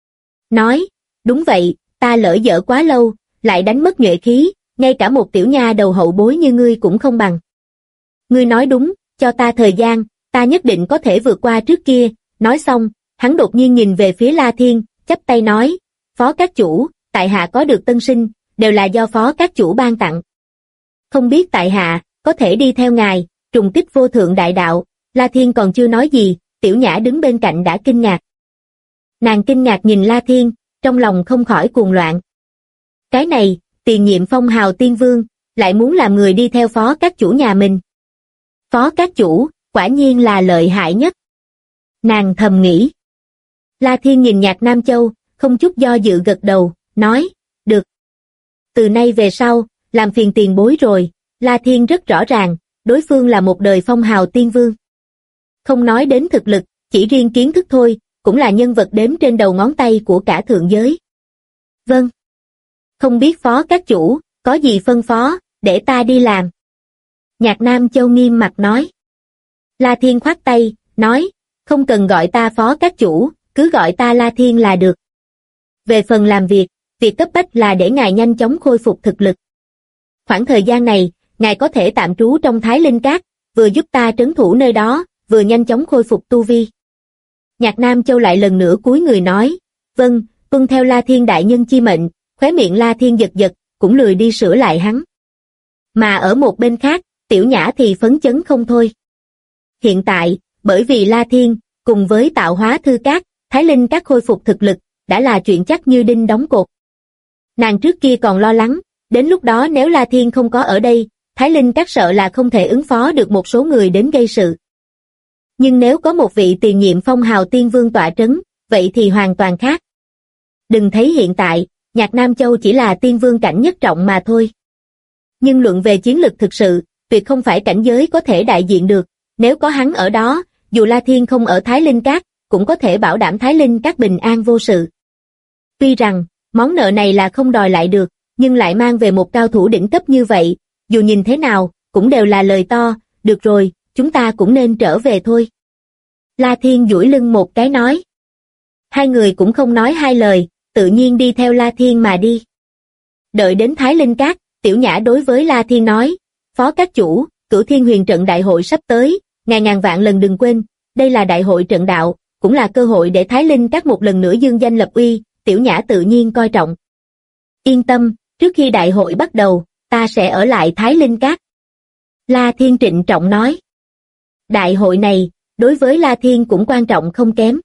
Nói, đúng vậy, ta lỡ dở quá lâu, lại đánh mất nhuệ khí, ngay cả một tiểu nha đầu hậu bối như ngươi cũng không bằng. Ngươi nói đúng, cho ta thời gian, ta nhất định có thể vượt qua trước kia. Nói xong, hắn đột nhiên nhìn về phía La Thiên, chắp tay nói, Phó các chủ, tại hạ có được tân sinh, đều là do phó các chủ ban tặng. Không biết tại hạ, có thể đi theo ngài, trùng kích vô thượng đại đạo. La Thiên còn chưa nói gì, Tiểu Nhã đứng bên cạnh đã kinh ngạc. Nàng kinh ngạc nhìn La Thiên, trong lòng không khỏi cuồng loạn. Cái này, tiền nhiệm phong hào tiên vương, lại muốn làm người đi theo phó các chủ nhà mình. Phó các chủ, quả nhiên là lợi hại nhất. Nàng thầm nghĩ. La Thiên nhìn Nhạc Nam Châu, không chút do dự gật đầu, nói, được. Từ nay về sau, làm phiền tiền bối rồi. La Thiên rất rõ ràng, đối phương là một đời phong hào tiên vương. Không nói đến thực lực, chỉ riêng kiến thức thôi, cũng là nhân vật đếm trên đầu ngón tay của cả thượng giới. Vâng. Không biết phó các chủ, có gì phân phó, để ta đi làm. Nhạc Nam Châu nghiêm mặt nói. La Thiên khoát tay, nói, không cần gọi ta phó các chủ, cứ gọi ta La Thiên là được. Về phần làm việc cấp bách là để ngài nhanh chóng khôi phục thực lực. Khoảng thời gian này, ngài có thể tạm trú trong Thái Linh Các, vừa giúp ta trấn thủ nơi đó, vừa nhanh chóng khôi phục tu vi. Nhạc Nam Châu lại lần nữa cúi người nói, vâng, tuân theo La Thiên đại nhân chi mệnh. Khóe miệng La Thiên giật giật, cũng lười đi sửa lại hắn. Mà ở một bên khác, Tiểu Nhã thì phấn chấn không thôi. Hiện tại, bởi vì La Thiên, cùng với tạo hóa thư các, Thái Linh Các khôi phục thực lực, đã là chuyện chắc như đinh đóng cột. Nàng trước kia còn lo lắng, đến lúc đó nếu La Thiên không có ở đây, Thái Linh Các sợ là không thể ứng phó được một số người đến gây sự. Nhưng nếu có một vị tiền nhiệm phong hào tiên vương tọa trấn, vậy thì hoàn toàn khác. Đừng thấy hiện tại, Nhạc Nam Châu chỉ là tiên vương cảnh nhất trọng mà thôi. Nhưng luận về chiến lực thực sự, tuyệt không phải cảnh giới có thể đại diện được, nếu có hắn ở đó, dù La Thiên không ở Thái Linh Các, cũng có thể bảo đảm Thái Linh Các bình an vô sự. Tuy rằng, món nợ này là không đòi lại được, nhưng lại mang về một cao thủ đỉnh cấp như vậy, dù nhìn thế nào, cũng đều là lời to, được rồi, chúng ta cũng nên trở về thôi. La Thiên duỗi lưng một cái nói. Hai người cũng không nói hai lời, tự nhiên đi theo La Thiên mà đi. Đợi đến Thái Linh Các, Tiểu Nhã đối với La Thiên nói, phó các chủ, Cửu Thiên Huyền Trận đại hội sắp tới, ngàn vạn lần đừng quên, đây là đại hội trận đạo, cũng là cơ hội để Thái Linh Các một lần nữa dương danh lập uy, Tiểu Nhã tự nhiên coi trọng. Yên tâm, trước khi đại hội bắt đầu, ta sẽ ở lại Thái Linh Các. La Thiên trịnh trọng nói. Đại hội này, đối với La Thiên cũng quan trọng không kém.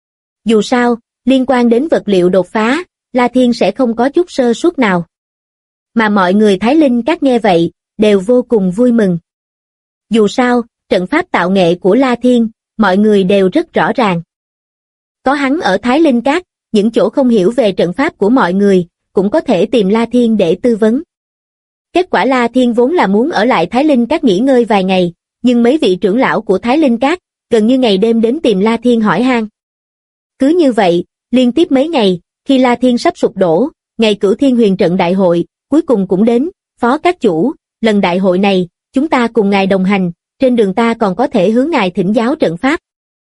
Dù sao, liên quan đến vật liệu đột phá, La Thiên sẽ không có chút sơ suất nào. Mà mọi người Thái Linh Các nghe vậy, đều vô cùng vui mừng. Dù sao, trận pháp tạo nghệ của La Thiên, mọi người đều rất rõ ràng. Có hắn ở Thái Linh Các, những chỗ không hiểu về trận pháp của mọi người, cũng có thể tìm La Thiên để tư vấn. Kết quả La Thiên vốn là muốn ở lại Thái Linh Các nghỉ ngơi vài ngày, nhưng mấy vị trưởng lão của Thái Linh Các, gần như ngày đêm đến tìm La Thiên hỏi han. Cứ như vậy, liên tiếp mấy ngày, khi La Thiên sắp sụp đổ, ngày Cửu Thiên Huyền Trận đại hội, cuối cùng cũng đến, phó các chủ, lần đại hội này, chúng ta cùng ngài đồng hành, trên đường ta còn có thể hướng ngài thỉnh giáo trận pháp.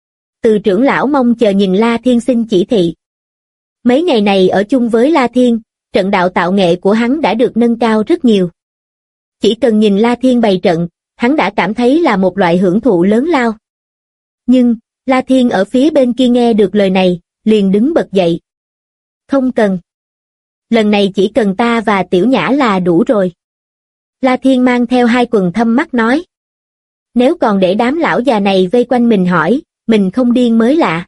Từ trưởng lão mong chờ nhìn La Thiên xin chỉ thị. Mấy ngày này ở chung với La Thiên, trận đạo tạo nghệ của hắn đã được nâng cao rất nhiều. Chỉ cần nhìn La Thiên bày trận, hắn đã cảm thấy là một loại hưởng thụ lớn lao. Nhưng, La Thiên ở phía bên kia nghe được lời này, liền đứng bật dậy. Không cần. Lần này chỉ cần ta và Tiểu Nhã là đủ rồi. La Thiên mang theo hai quầng thâm mắt nói. Nếu còn để đám lão già này vây quanh mình hỏi, mình không điên mới lạ.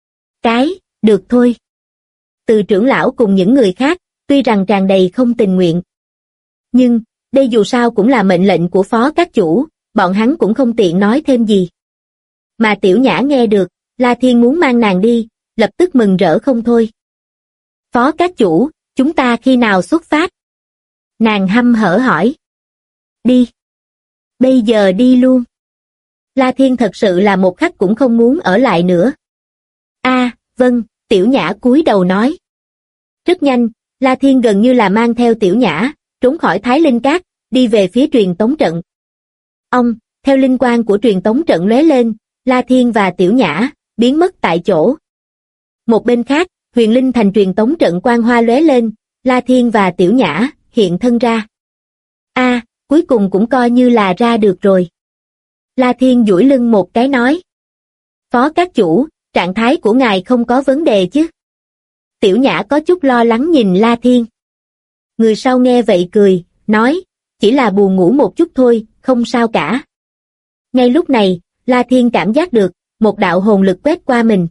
Được thôi. Từ trưởng lão cùng những người khác, tuy rằng tràn đầy không tình nguyện. Nhưng, đây dù sao cũng là mệnh lệnh của phó các chủ, bọn hắn cũng không tiện nói thêm gì. Mà Tiểu Nhã nghe được, La Thiên muốn mang nàng đi, lập tức mừng rỡ không thôi. Phó các chủ, chúng ta khi nào xuất phát? Nàng hăm hở hỏi. Đi. Bây giờ đi luôn. La Thiên thật sự là một khắc cũng không muốn ở lại nữa. Vâng, Tiểu Nhã cúi đầu nói. Rất nhanh, La Thiên gần như là mang theo Tiểu Nhã, trốn khỏi Thái Linh Các, đi về phía truyền tống trận. Theo linh quang của truyền tống trận lóe lên, La Thiên và Tiểu Nhã biến mất tại chỗ. Một bên khác, Huyền Linh thành truyền tống trận quang hoa lóe lên, La Thiên và Tiểu Nhã hiện thân ra. Cuối cùng cũng coi như là ra được rồi. La Thiên duỗi lưng một cái nói. Phó các chủ, trạng thái của ngài không có vấn đề chứ? Tiểu Nhã có chút lo lắng nhìn La Thiên. Người sau nghe vậy cười, nói, chỉ là buồn ngủ một chút thôi, không sao cả. Ngay lúc này, La Thiên cảm giác được, một đạo hồn lực quét qua mình.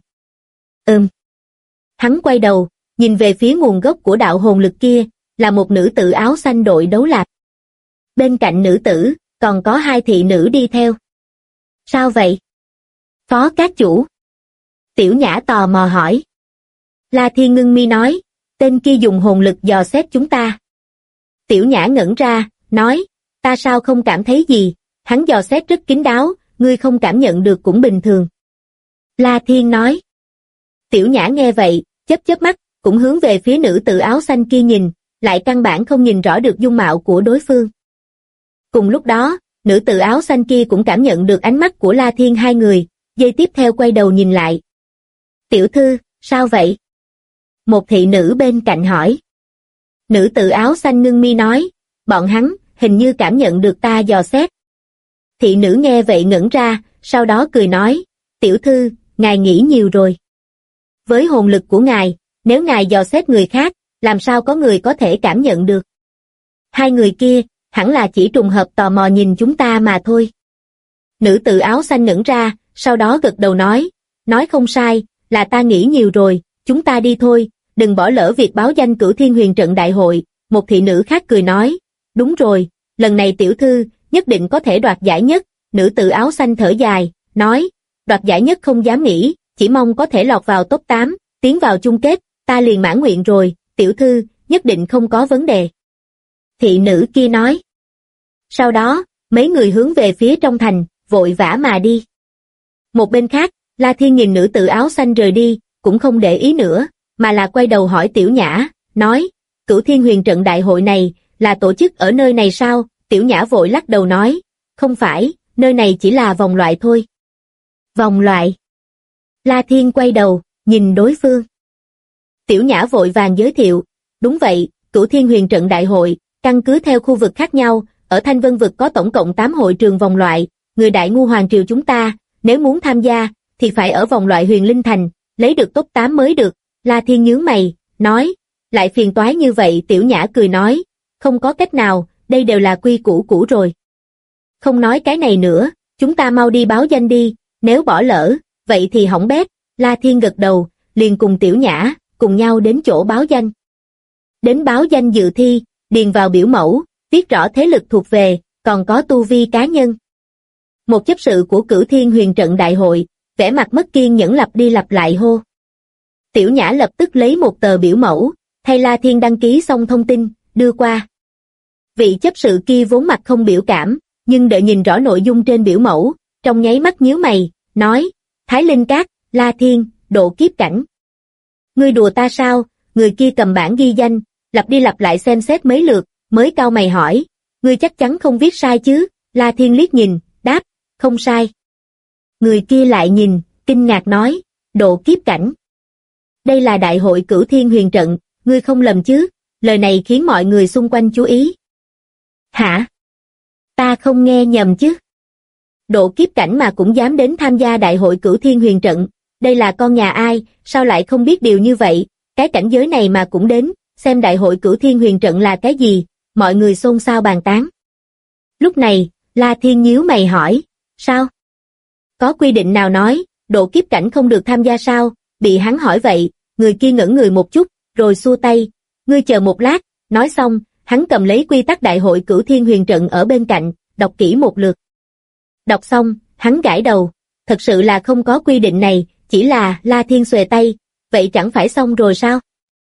Hắn quay đầu, nhìn về phía nguồn gốc của đạo hồn lực kia, là một nữ tử áo xanh đội đấu lạp. Bên cạnh nữ tử, còn có hai thị nữ đi theo. Sao vậy? Phó các chủ. Tiểu Nhã tò mò hỏi. La Thiên ngưng mi nói, tên kia dùng hồn lực dò xét chúng ta. Tiểu Nhã ngẩn ra, nói, ta sao không cảm thấy gì, hắn dò xét rất kín đáo, ngươi không cảm nhận được cũng bình thường. La Thiên nói. Tiểu Nhã nghe vậy, chớp chớp mắt, cũng hướng về phía nữ tử áo xanh kia nhìn, lại căn bản không nhìn rõ được dung mạo của đối phương. Cùng lúc đó, nữ tử áo xanh kia cũng cảm nhận được ánh mắt của La Thiên hai người, giây tiếp theo quay đầu nhìn lại. Tiểu thư, sao vậy? Một thị nữ bên cạnh hỏi. Nữ tử áo xanh ngưng mi nói, bọn hắn, hình như cảm nhận được ta dò xét. Thị nữ nghe vậy ngẩn ra, sau đó cười nói, tiểu thư, ngài nghĩ nhiều rồi. Với hồn lực của ngài, nếu ngài dò xét người khác, làm sao có người có thể cảm nhận được? Hai người kia, hẳn là chỉ trùng hợp tò mò nhìn chúng ta mà thôi. Nữ tử áo xanh ngẩn ra, sau đó gật đầu nói không sai, là ta nghĩ nhiều rồi, chúng ta đi thôi, đừng bỏ lỡ việc báo danh Cửu Thiên Huyền Trận đại hội. Một thị nữ khác cười nói, đúng rồi, lần này tiểu thư, nhất định có thể đoạt giải nhất. Nữ tử áo xanh thở dài, nói, đoạt giải nhất không dám nghĩ, chỉ mong có thể lọt vào top 8, tiến vào chung kết, ta liền mãn nguyện rồi, tiểu thư, nhất định không có vấn đề. Thị nữ kia nói. Sau đó, mấy người hướng về phía trong thành, vội vã mà đi. Một bên khác, La Thiên nhìn nữ tử áo xanh rời đi, cũng không để ý nữa, mà là quay đầu hỏi Tiểu Nhã, nói, Cửu Thiên Huyền Trận đại hội này, là tổ chức ở nơi này sao? Tiểu Nhã vội lắc đầu nói, không phải, nơi này chỉ là vòng loại thôi. Vòng loại. La Thiên quay đầu, nhìn đối phương. Tiểu Nhã vội vàng giới thiệu, đúng vậy, Cửu Thiên Huyền Trận đại hội, căn cứ theo khu vực khác nhau, ở Thanh Vân vực có tổng cộng 8 hội trường vòng loại, người Đại Ngu Hoàng triều chúng ta, nếu muốn tham gia, thì phải ở vòng loại Huyền Linh Thành, lấy được top 8 mới được. La Thiên nhướng mày, nói, lại phiền toái như vậy. Tiểu Nhã cười nói, không có cách nào, đây đều là quy củ cũ rồi. Không nói cái này nữa, chúng ta mau đi báo danh đi, nếu bỏ lỡ, vậy thì hỏng bét. La Thiên gật đầu, liền cùng Tiểu Nhã, cùng nhau đến chỗ báo danh. Đến báo danh dự thi, điền vào biểu mẫu, viết rõ thế lực thuộc về, còn có tu vi cá nhân. Một chấp sự của Cửu Thiên Huyền Trận đại hội, vẻ mặt mất kiên nhẫn lặp đi lặp lại hô. Tiểu Nhã lập tức lấy một tờ biểu mẫu, thay La Thiên đăng ký xong thông tin, đưa qua. Vị chấp sự kia vốn mặt không biểu cảm, nhưng đợi nhìn rõ nội dung trên biểu mẫu, trong nháy mắt nhíu mày, nói, Thái Linh Các, La Thiên, độ kiếp cảnh. Ngươi đùa ta sao? Người kia cầm bản ghi danh, lặp đi lặp lại xem xét mấy lượt, mới cau mày hỏi, ngươi chắc chắn không viết sai chứ? La Thiên liếc nhìn, đáp, không sai. Người kia lại nhìn, kinh ngạc nói, độ kiếp cảnh. Đây là đại hội Cửu Thiên Huyền Trận, ngươi không lầm chứ? Lời này khiến mọi người xung quanh chú ý. Hả? Ta không nghe nhầm chứ? Độ kiếp cảnh mà cũng dám đến tham gia đại hội Cửu Thiên Huyền Trận, đây là con nhà ai, sao lại không biết điều như vậy, cái cảnh giới này mà cũng đến, xem đại hội Cửu Thiên Huyền Trận là cái gì, mọi người xôn xao bàn tán. Lúc này, La Thiên nhíu mày hỏi, sao? Có quy định nào nói, độ kiếp cảnh không được tham gia sao? Bị hắn hỏi vậy, người kia ngẩn người một chút, rồi xua tay, ngươi chờ một lát. Nói xong, hắn cầm lấy quy tắc đại hội Cửu Thiên Huyền Trận ở bên cạnh, đọc kỹ một lượt. Đọc xong, hắn gãi đầu, thật sự là không có quy định này, chỉ là. La Thiên xuề tay, vậy chẳng phải xong rồi sao?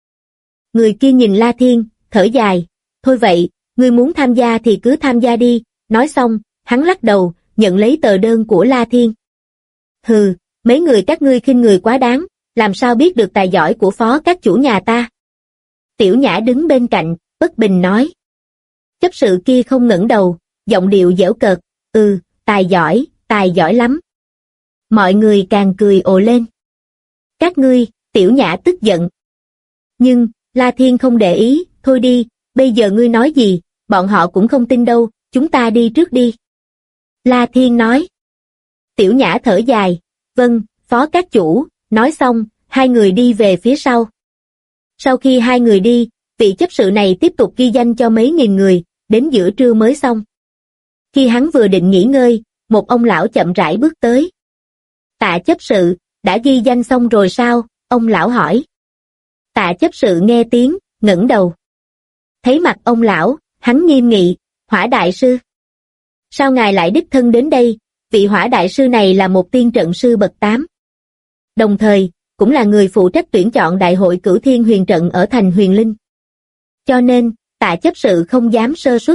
Người kia nhìn La Thiên, thở dài, thôi vậy, ngươi muốn tham gia thì cứ tham gia đi. Nói xong, hắn lắc đầu, nhận lấy tờ đơn của La Thiên. Hừ, mấy người các ngươi khinh người quá đáng, làm sao biết được tài giỏi của phó các chủ nhà ta? Tiểu Nhã đứng bên cạnh, bất bình nói. Chấp sự kia không ngẩng đầu, giọng điệu giễu cợt, tài giỏi lắm. Mọi người càng cười ồ lên. Các ngươi, Tiểu Nhã tức giận. Nhưng, La Thiên không để ý, thôi đi, bây giờ ngươi nói gì, bọn họ cũng không tin đâu, chúng ta đi trước đi. La Thiên nói. Tiểu Nhã thở dài, vâng, phó các chủ. Nói xong, hai người đi về phía sau. Sau khi hai người đi, vị chấp sự này tiếp tục ghi danh cho mấy nghìn người, đến giữa trưa mới xong. Khi hắn vừa định nghỉ ngơi, một ông lão chậm rãi bước tới. Tạ chấp sự, đã ghi danh xong rồi sao? Ông lão hỏi. Tạ chấp sự nghe tiếng, ngẩng đầu. Thấy mặt ông lão, hắn nghiêm nghị, Hỏa đại sư. Sao ngài lại đích thân đến đây? Vị Hỏa đại sư này là một tiên trận sư bậc 8. Đồng thời, cũng là người phụ trách tuyển chọn đại hội Cửu Thiên Huyền Trận ở thành Huyền Linh. Cho nên, Tạ chấp sự không dám sơ suất.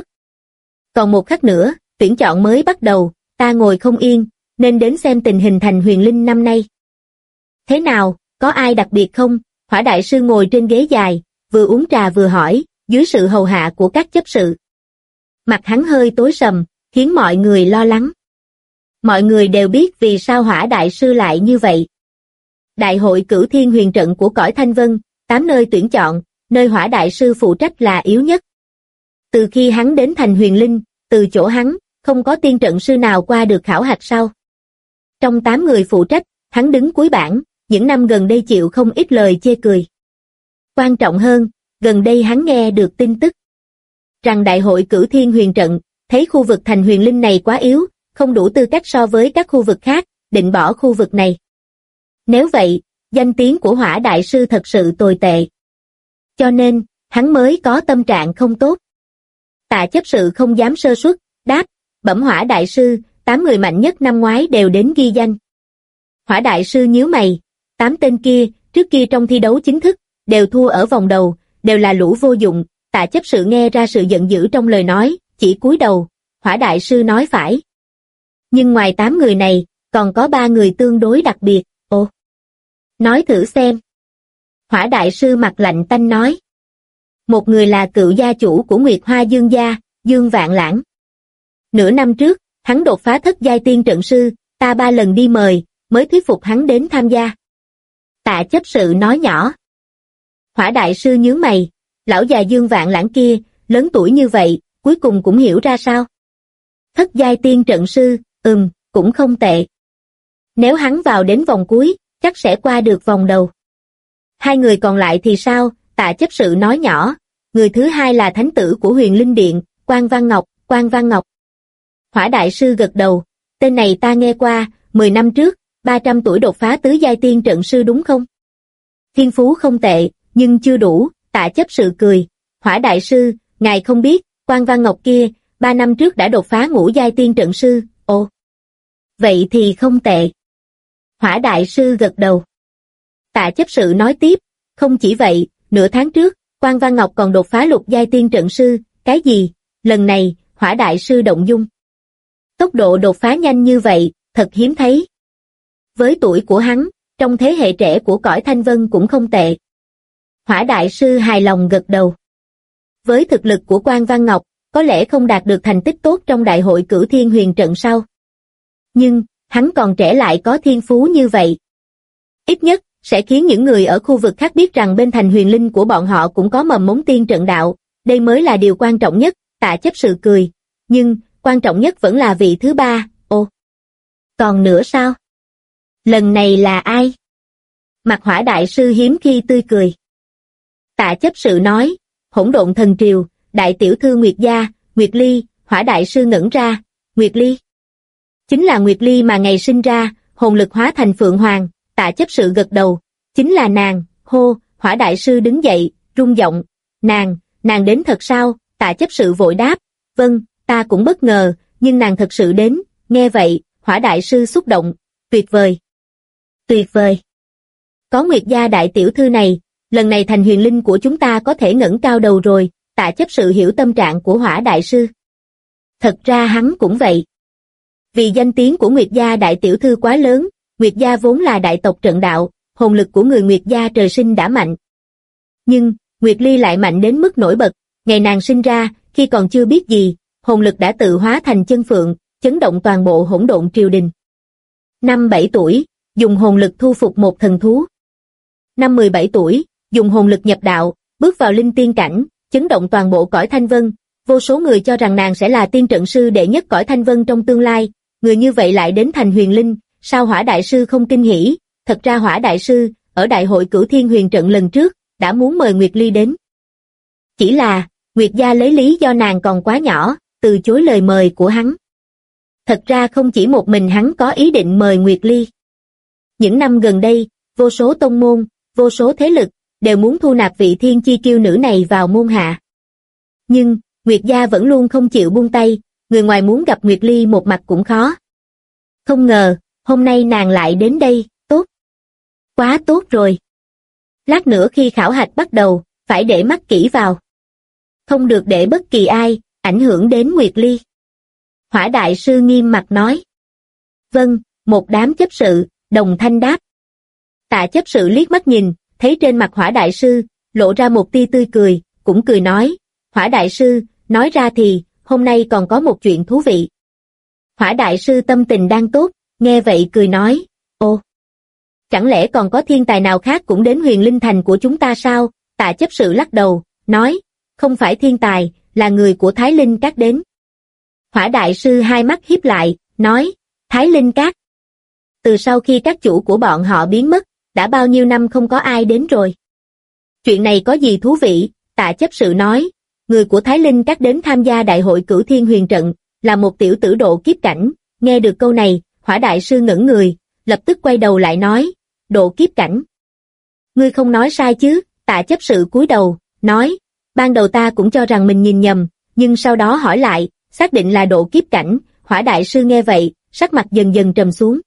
Còn một khắc nữa, tuyển chọn mới bắt đầu, ta ngồi không yên, nên đến xem tình hình thành Huyền Linh năm nay. Thế nào, có ai đặc biệt không? Hỏa đại sư ngồi trên ghế dài, vừa uống trà vừa hỏi, dưới sự hầu hạ của các chấp sự. Mặt hắn hơi tối sầm, khiến mọi người lo lắng. Mọi người đều biết vì sao Hỏa đại sư lại như vậy. Đại hội Cửu Thiên Huyền Trận của cõi Thanh Vân, 8 nơi tuyển chọn, nơi Hỏa đại sư phụ trách là yếu nhất. Từ khi hắn đến thành Huyền Linh, từ chỗ hắn, không có tiên trận sư nào qua được khảo hạch sau. Trong 8 người phụ trách, hắn đứng cuối bảng, những năm gần đây chịu không ít lời chê cười. Quan trọng hơn, gần đây hắn nghe được tin tức rằng Đại hội Cửu Thiên Huyền Trận thấy khu vực thành Huyền Linh này quá yếu, không đủ tư cách so với các khu vực khác, định bỏ khu vực này. Nếu vậy, danh tiếng của Hỏa đại sư thật sự tồi tệ. Cho nên, hắn mới có tâm trạng không tốt. Tạ chấp sự không dám sơ suất, đáp, bẩm Hỏa đại sư, 8 người mạnh nhất năm ngoái đều đến ghi danh. Hỏa đại sư nhíu mày, 8 tên kia, trước kia trong thi đấu chính thức, đều thua ở vòng đầu, đều là lũ vô dụng. Tạ chấp sự nghe ra sự giận dữ trong lời nói, chỉ cúi đầu, Hỏa đại sư nói phải. Nhưng ngoài 8 người này, còn có 3 người tương đối đặc biệt, ồ. Nói thử xem. Hỏa đại sư mặt lạnh tanh nói. Một người là cựu gia chủ của Nguyệt Hoa Dương gia, Dương Vạn Lãng. Nửa năm trước, hắn đột phá thất giai tiên trận sư, ta 3 lần đi mời, mới thuyết phục hắn đến tham gia. Tạ chấp sự nói nhỏ. Hỏa đại sư nhướng mày, lão già Dương Vạn Lãng kia, lớn tuổi như vậy, cuối cùng cũng hiểu ra sao. Thất giai tiên trận sư, cũng không tệ. Nếu hắn vào đến vòng cuối, chắc sẽ qua được vòng đầu. 2 người còn lại thì sao? Tạ chấp sự nói nhỏ, người thứ hai là thánh tử của Huyền Linh Điện, Quan Văn Ngọc, Quan Văn Ngọc. Hỏa đại sư gật đầu, tên này ta nghe qua, 10 năm trước, 300 tuổi đột phá tứ giai tiên trận sư đúng không? Thiên phú không tệ, nhưng chưa đủ. Tạ chấp sự cười, Hỏa đại sư, ngài không biết, Quan Văn Ngọc kia, 3 năm trước đã đột phá ngũ giai tiên trận sư, ồ. Vậy thì không tệ. Hỏa đại sư gật đầu. Tạ chấp sự nói tiếp, không chỉ vậy, nửa tháng trước, Quan Văn Ngọc còn đột phá lục giai tiên trận sư, cái gì? Lần này, Hỏa đại sư động dung. Tốc độ đột phá nhanh như vậy, thật hiếm thấy. Với tuổi của hắn, trong thế hệ trẻ của cõi Thanh Vân cũng không tệ. Hỏa đại sư hài lòng gật đầu. Với thực lực của Quan Văn Ngọc, có lẽ không đạt được thành tích tốt trong đại hội Cửu Thiên Huyền Trận sau. Nhưng, hắn còn trẻ lại có thiên phú như vậy. Ít nhất, sẽ khiến những người ở khu vực khác biết rằng bên thành Huyền Linh của bọn họ cũng có mầm mống tiên trận đạo, đây mới là điều quan trọng nhất. Tạ chấp sự cười. Nhưng, quan trọng nhất vẫn là vị thứ 3, ồ. Còn nữa sao? Lần này là ai? Mặt Hỏa đại sư hiếm khi tươi cười. Tạ chấp sự nói, Hỗn Độn Thần Triều, đại tiểu thư Nguyệt gia, Nguyệt Ly. Hỏa đại sư ngẩn ra, Nguyệt Ly. Chính là Nguyệt Ly mà ngày sinh ra, hồn lực hóa thành Phượng Hoàng. Tạ chấp sự gật đầu, chính là nàng. Hô. Hỏa đại sư đứng dậy, rung giọng, nàng đến thật sao? Tạ chấp sự vội đáp, vâng, ta cũng bất ngờ, nhưng nàng thật sự đến. Nghe vậy, Hỏa đại sư xúc động, tuyệt vời. Tuyệt vời. Có Nguyệt gia đại tiểu thư này, lần này thành Huyền Linh của chúng ta có thể ngẩng cao đầu rồi. Tạ chấp sự hiểu tâm trạng của Hỏa đại sư. Thật ra hắn cũng vậy. Vì danh tiếng của Nguyệt gia đại tiểu thư quá lớn, Nguyệt gia vốn là đại tộc trận đạo, hồn lực của người Nguyệt gia trời sinh đã mạnh. Nhưng, Nguyệt Ly lại mạnh đến mức nổi bật, ngày nàng sinh ra, khi còn chưa biết gì, hồn lực đã tự hóa thành chân phượng, chấn động toàn bộ hỗn độn triều đình. Năm 7 tuổi, dùng hồn lực thu phục một thần thú. Năm 17 tuổi, dùng hồn lực nhập đạo, bước vào linh tiên cảnh, chấn động toàn bộ cõi Thanh Vân. Vô số người cho rằng nàng sẽ là tiên trận sư đệ nhất cõi Thanh Vân trong tương lai, người như vậy lại đến thành Huyền Linh, sao Hỏa đại sư không kinh hỉ? Thật ra Hỏa đại sư, ở đại hội Cửu Thiên Huyền Trận lần trước, đã muốn mời Nguyệt Ly đến. Chỉ là, Nguyệt gia lấy lý do nàng còn quá nhỏ, từ chối lời mời của hắn. Thật ra không chỉ một mình hắn có ý định mời Nguyệt Ly. Những năm gần đây, vô số tông môn, vô số thế lực, đều muốn thu nạp vị thiên chi kiêu nữ này vào môn hạ. Nhưng, Nguyệt gia vẫn luôn không chịu buông tay, người ngoài muốn gặp Nguyệt Ly một mặt cũng khó. Không ngờ, hôm nay nàng lại đến đây, tốt. Quá tốt rồi. Lát nữa khi khảo hạch bắt đầu, phải để mắt kỹ vào. Không được để bất kỳ ai, ảnh hưởng đến Nguyệt Ly. Hỏa đại sư nghiêm mặt nói. Vâng, một đám chấp sự, đồng thanh đáp. Tạ chấp sự liếc mắt nhìn, thấy trên mặt Hỏa đại sư, lộ ra một tia tươi cười, cũng cười nói. Hỏa đại sư, nói ra thì, hôm nay còn có một chuyện thú vị. Hỏa đại sư tâm tình đang tốt, nghe vậy cười nói. Ồ, chẳng lẽ còn có thiên tài nào khác cũng đến Huyền Linh Thành của chúng ta sao? Tạ chấp sự lắc đầu, nói. Không phải thiên tài, là người của Thái Linh Các đến. Hỏa đại sư hai mắt híp lại, nói. Thái Linh Các. Từ sau khi các chủ của bọn họ biến mất, đã bao nhiêu năm không có ai đến rồi. Chuyện này có gì thú vị? Tạ chấp sự nói. Người của Thái Linh Các đến tham gia đại hội Cửu Thiên Huyền Trận, là một tiểu tử độ kiếp cảnh. Nghe được câu này, Hỏa đại sư ngẩn người, lập tức quay đầu lại nói. Độ kiếp cảnh. Ngươi không nói sai chứ? Tạ chấp sự cúi đầu, nói. Ban đầu ta cũng cho rằng mình nhìn nhầm, nhưng sau đó hỏi lại, xác định là độ kiếp cảnh. Hỏa đại sư nghe vậy, sắc mặt dần dần trầm xuống.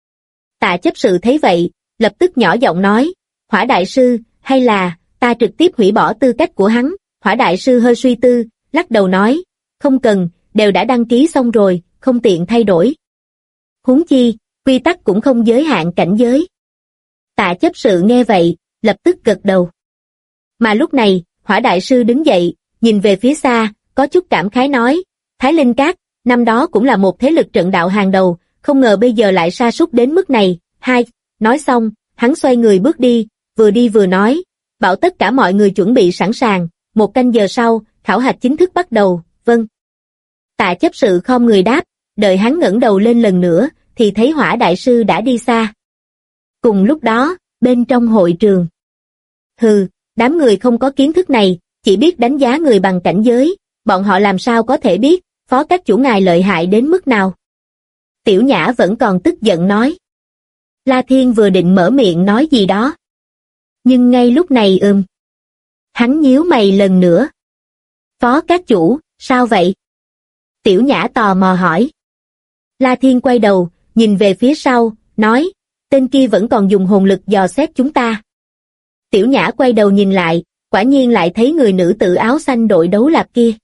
Tạ chấp sự thấy vậy, lập tức nhỏ giọng nói. Hỏa đại sư, hay là, ta trực tiếp hủy bỏ tư cách của hắn? Hỏa đại sư hơi suy tư, lắc đầu nói. Không cần, đều đã đăng ký xong rồi, không tiện thay đổi. Huống chi, quy tắc cũng không giới hạn cảnh giới. Tạ chấp sự nghe vậy, lập tức gật đầu. Mà lúc này, Hỏa đại sư đứng dậy, nhìn về phía xa, có chút cảm khái nói. Thái Linh Các, năm đó cũng là một thế lực trận đạo hàng đầu, không ngờ bây giờ lại sa sút đến mức này. Hai, nói xong, hắn xoay người bước đi vừa nói. Bảo tất cả mọi người chuẩn bị sẵn sàng, 1 canh giờ sau, khảo hạch chính thức bắt đầu. Vâng. Tạ chấp sự khom người đáp, đợi hắn ngẩng đầu lên lần nữa, thì thấy Hỏa đại sư đã đi xa. Cùng lúc đó, bên trong hội trường. Hừ, đám người không có kiến thức này, chỉ biết đánh giá người bằng cảnh giới, bọn họ làm sao có thể biết, phó các chủ ngài lợi hại đến mức nào. Tiểu Nhã vẫn còn tức giận nói. La Thiên vừa định mở miệng nói gì đó. Nhưng ngay lúc này hắn nhíu mày lần nữa. Phó các chủ, sao vậy? Tiểu Nhã tò mò hỏi. La Thiên quay đầu, nhìn về phía sau, nói, tên kia vẫn còn dùng hồn lực dò xét chúng ta. Tiểu Nhã quay đầu nhìn lại, quả nhiên lại thấy người nữ tử áo xanh đội đấu lạp kia.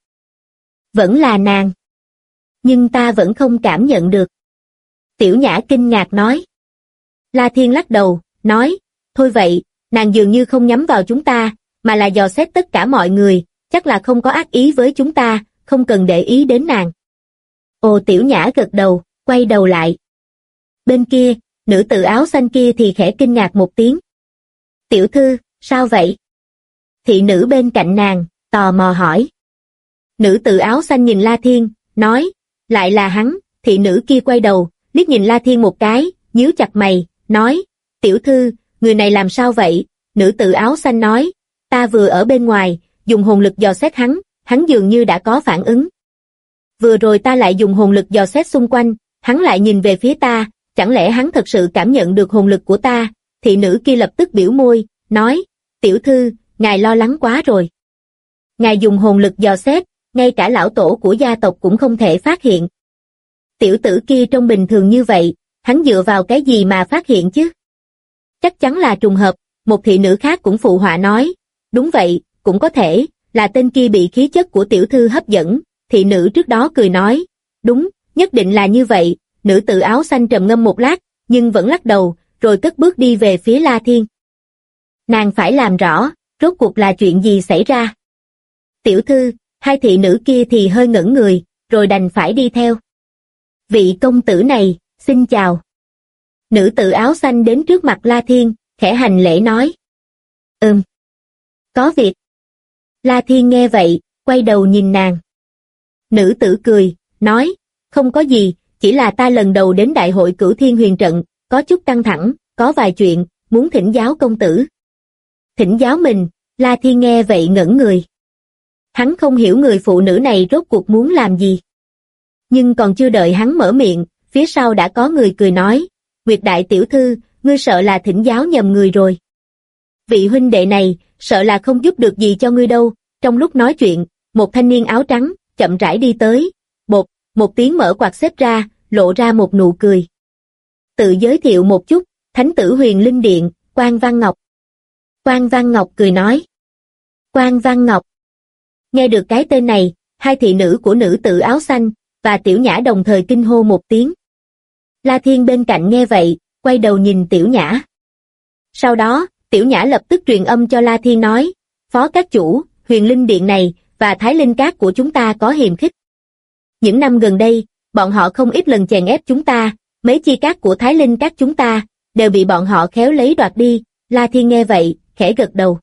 Vẫn là nàng. Nhưng ta vẫn không cảm nhận được. Tiểu Nhã kinh ngạc nói. La Thiên lắc đầu, nói, thôi vậy, nàng dường như không nhắm vào chúng ta, mà là dò xét tất cả mọi người, chắc là không có ác ý với chúng ta, không cần để ý đến nàng. Ồ, Tiểu Nhã gật đầu, quay đầu lại. Bên kia, nữ tử áo xanh kia thì khẽ kinh ngạc một tiếng. Tiểu thư, sao vậy? Thị nữ bên cạnh nàng, tò mò hỏi. Nữ tử áo xanh nhìn La Thiên, nói, lại là hắn. Thị nữ kia quay đầu, liếc nhìn La Thiên một cái, nhíu chặt mày, nói, tiểu thư, người này làm sao vậy? Nữ tử áo xanh nói, ta vừa ở bên ngoài, dùng hồn lực dò xét hắn dường như đã có phản ứng. Vừa rồi ta lại dùng hồn lực dò xét xung quanh, hắn lại nhìn về phía ta, chẳng lẽ hắn thật sự cảm nhận được hồn lực của ta? Thị nữ kia lập tức biểu môi, nói, tiểu thư, ngài lo lắng quá rồi. Ngài dùng hồn lực dò xét, ngay cả lão tổ của gia tộc cũng không thể phát hiện. Tiểu tử kia trông bình thường như vậy, hắn dựa vào cái gì mà phát hiện chứ? Chắc chắn là trùng hợp, một thị nữ khác cũng phụ họa nói, đúng vậy, cũng có thể, là tên kia bị khí chất của tiểu thư hấp dẫn. Thị nữ trước đó cười nói, đúng, nhất định là như vậy. Nữ tử áo xanh trầm ngâm một lát, nhưng vẫn lắc đầu, rồi cất bước đi về phía La Thiên. Nàng phải làm rõ, rốt cuộc là chuyện gì xảy ra. Tiểu thư, hai thị nữ kia thì hơi ngẩn người, rồi đành phải đi theo. Vị công tử này, xin chào. Nữ tử áo xanh đến trước mặt La Thiên, khẽ hành lễ nói. Có việc. La Thiên nghe vậy, quay đầu nhìn nàng. Nữ tử cười, nói, không có gì, chỉ là ta lần đầu đến đại hội Cửu Thiên Huyền Trận, có chút căng thẳng, có vài chuyện, muốn thỉnh giáo công tử. Thỉnh giáo mình, La Thiên nghe vậy ngẩn người. Hắn không hiểu người phụ nữ này rốt cuộc muốn làm gì. Nhưng còn chưa đợi hắn mở miệng, phía sau đã có người cười nói, Nguyệt đại tiểu thư, ngươi sợ là thỉnh giáo nhầm người rồi. Vị huynh đệ này, sợ là không giúp được gì cho ngươi đâu. Trong lúc nói chuyện, một thanh niên áo trắng, chậm rãi đi tới, bột, một tiếng mở quạt xếp ra, lộ ra một nụ cười. Tự giới thiệu một chút, Thánh tử Huyền Linh Điện, Quan Văn Ngọc. Quan Văn Ngọc cười nói. Quan Văn Ngọc. Nghe được cái tên này, hai thị nữ của nữ tử áo xanh và Tiểu Nhã đồng thời kinh hô một tiếng. La Thiên bên cạnh nghe vậy, quay đầu nhìn Tiểu Nhã. Sau đó, Tiểu Nhã lập tức truyền âm cho La Thiên nói, Phó các chủ, Huyền Linh Điện này và Thái Linh Các của chúng ta có hiềm khích. Những năm gần đây, bọn họ không ít lần chèn ép chúng ta, mấy chi các của Thái Linh Các chúng ta đều bị bọn họ khéo lấy đoạt đi. La Thiên nghe vậy, khẽ gật đầu.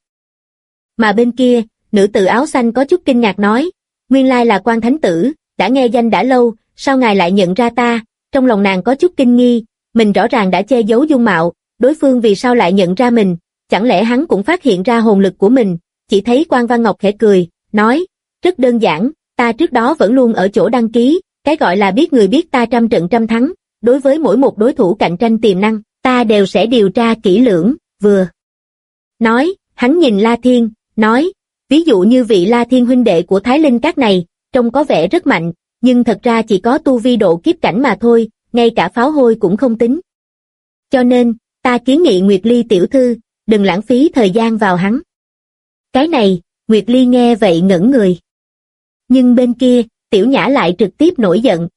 Mà bên kia, nữ tử áo xanh có chút kinh ngạc nói, nguyên lai là Quan Thánh Tử, đã nghe danh đã lâu, sao ngài lại nhận ra ta? Trong lòng nàng có chút kinh nghi, mình rõ ràng đã che giấu dung mạo, đối phương vì sao lại nhận ra mình, chẳng lẽ hắn cũng phát hiện ra hồn lực của mình? Chỉ thấy Quan Văn Ngọc khẽ cười, nói, rất đơn giản, ta trước đó vẫn luôn ở chỗ đăng ký, cái gọi là biết người biết ta trăm trận trăm thắng, đối với mỗi một đối thủ cạnh tranh tiềm năng, ta đều sẽ điều tra kỹ lưỡng, vừa. Nói, hắn nhìn La Thiên, nói, ví dụ như vị La Thiên huynh đệ của Thái Linh Các này, trông có vẻ rất mạnh, nhưng thật ra chỉ có tu vi độ kiếp cảnh mà thôi, ngay cả pháo hôi cũng không tính. Cho nên, ta kiến nghị Nguyệt Ly tiểu thư, đừng lãng phí thời gian vào hắn. Cái này, Nguyệt Ly nghe vậy ngẩn người. Nhưng bên kia, Tiểu Nhã lại trực tiếp nổi giận.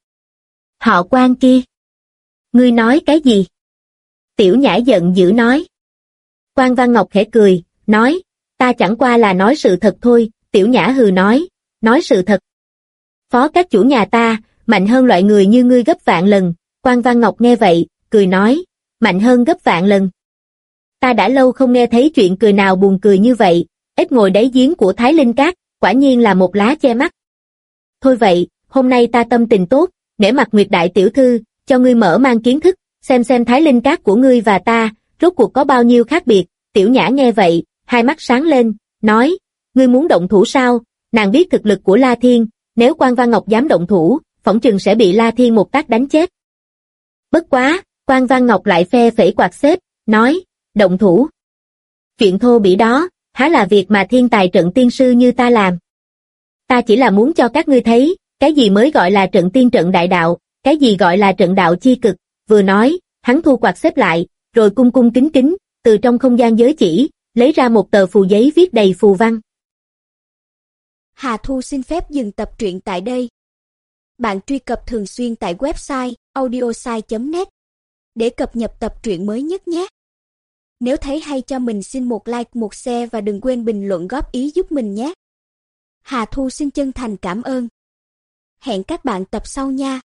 Họ Quan kia. Ngươi nói cái gì? Tiểu Nhã giận dữ nói. Quan Văn Ngọc khẽ cười, nói, ta chẳng qua là nói sự thật thôi. Tiểu Nhã hừ nói sự thật. Phó các chủ nhà ta, mạnh hơn loại người như ngươi gấp vạn lần. Quan Văn Ngọc nghe vậy, cười nói, mạnh hơn gấp vạn lần. Ta đã lâu không nghe thấy chuyện cười nào buồn cười như vậy, ếch ngồi đáy giếng của Thái Linh Các, quả nhiên là một lá che mắt. Thôi vậy, hôm nay ta tâm tình tốt, nể mặt Nguyệt đại tiểu thư, cho ngươi mở mang kiến thức, xem Thái Linh Các của ngươi và ta, rốt cuộc có bao nhiêu khác biệt. Tiểu Nhã nghe vậy, hai mắt sáng lên, nói, ngươi muốn động thủ sao? Nàng biết thực lực của La Thiên, nếu Quan Văn Ngọc dám động thủ, phỏng chừng sẽ bị La Thiên một tác đánh chết. Bất quá, Quan Văn Ngọc lại phe phẩy quạt xếp, nói, động thủ. Chuyện thô bỉ đó, há là việc mà thiên tài trận tiên sư như ta làm. Ta chỉ là muốn cho các ngươi thấy, cái gì mới gọi là trận tiên trận đại đạo, cái gì gọi là trận đạo chi cực. Vừa nói, hắn thu quạt xếp lại, rồi cung cung kính kính, từ trong không gian giới chỉ, lấy ra một tờ phù giấy viết đầy phù văn. Hà Thu xin phép dừng tập truyện tại đây. Bạn truy cập thường xuyên tại website audiosai.net để cập nhật tập truyện mới nhất nhé. Nếu thấy hay cho mình xin một like, một share và đừng quên bình luận góp ý giúp mình nhé. Hà Thu xin chân thành cảm ơn. Hẹn các bạn tập sau nha.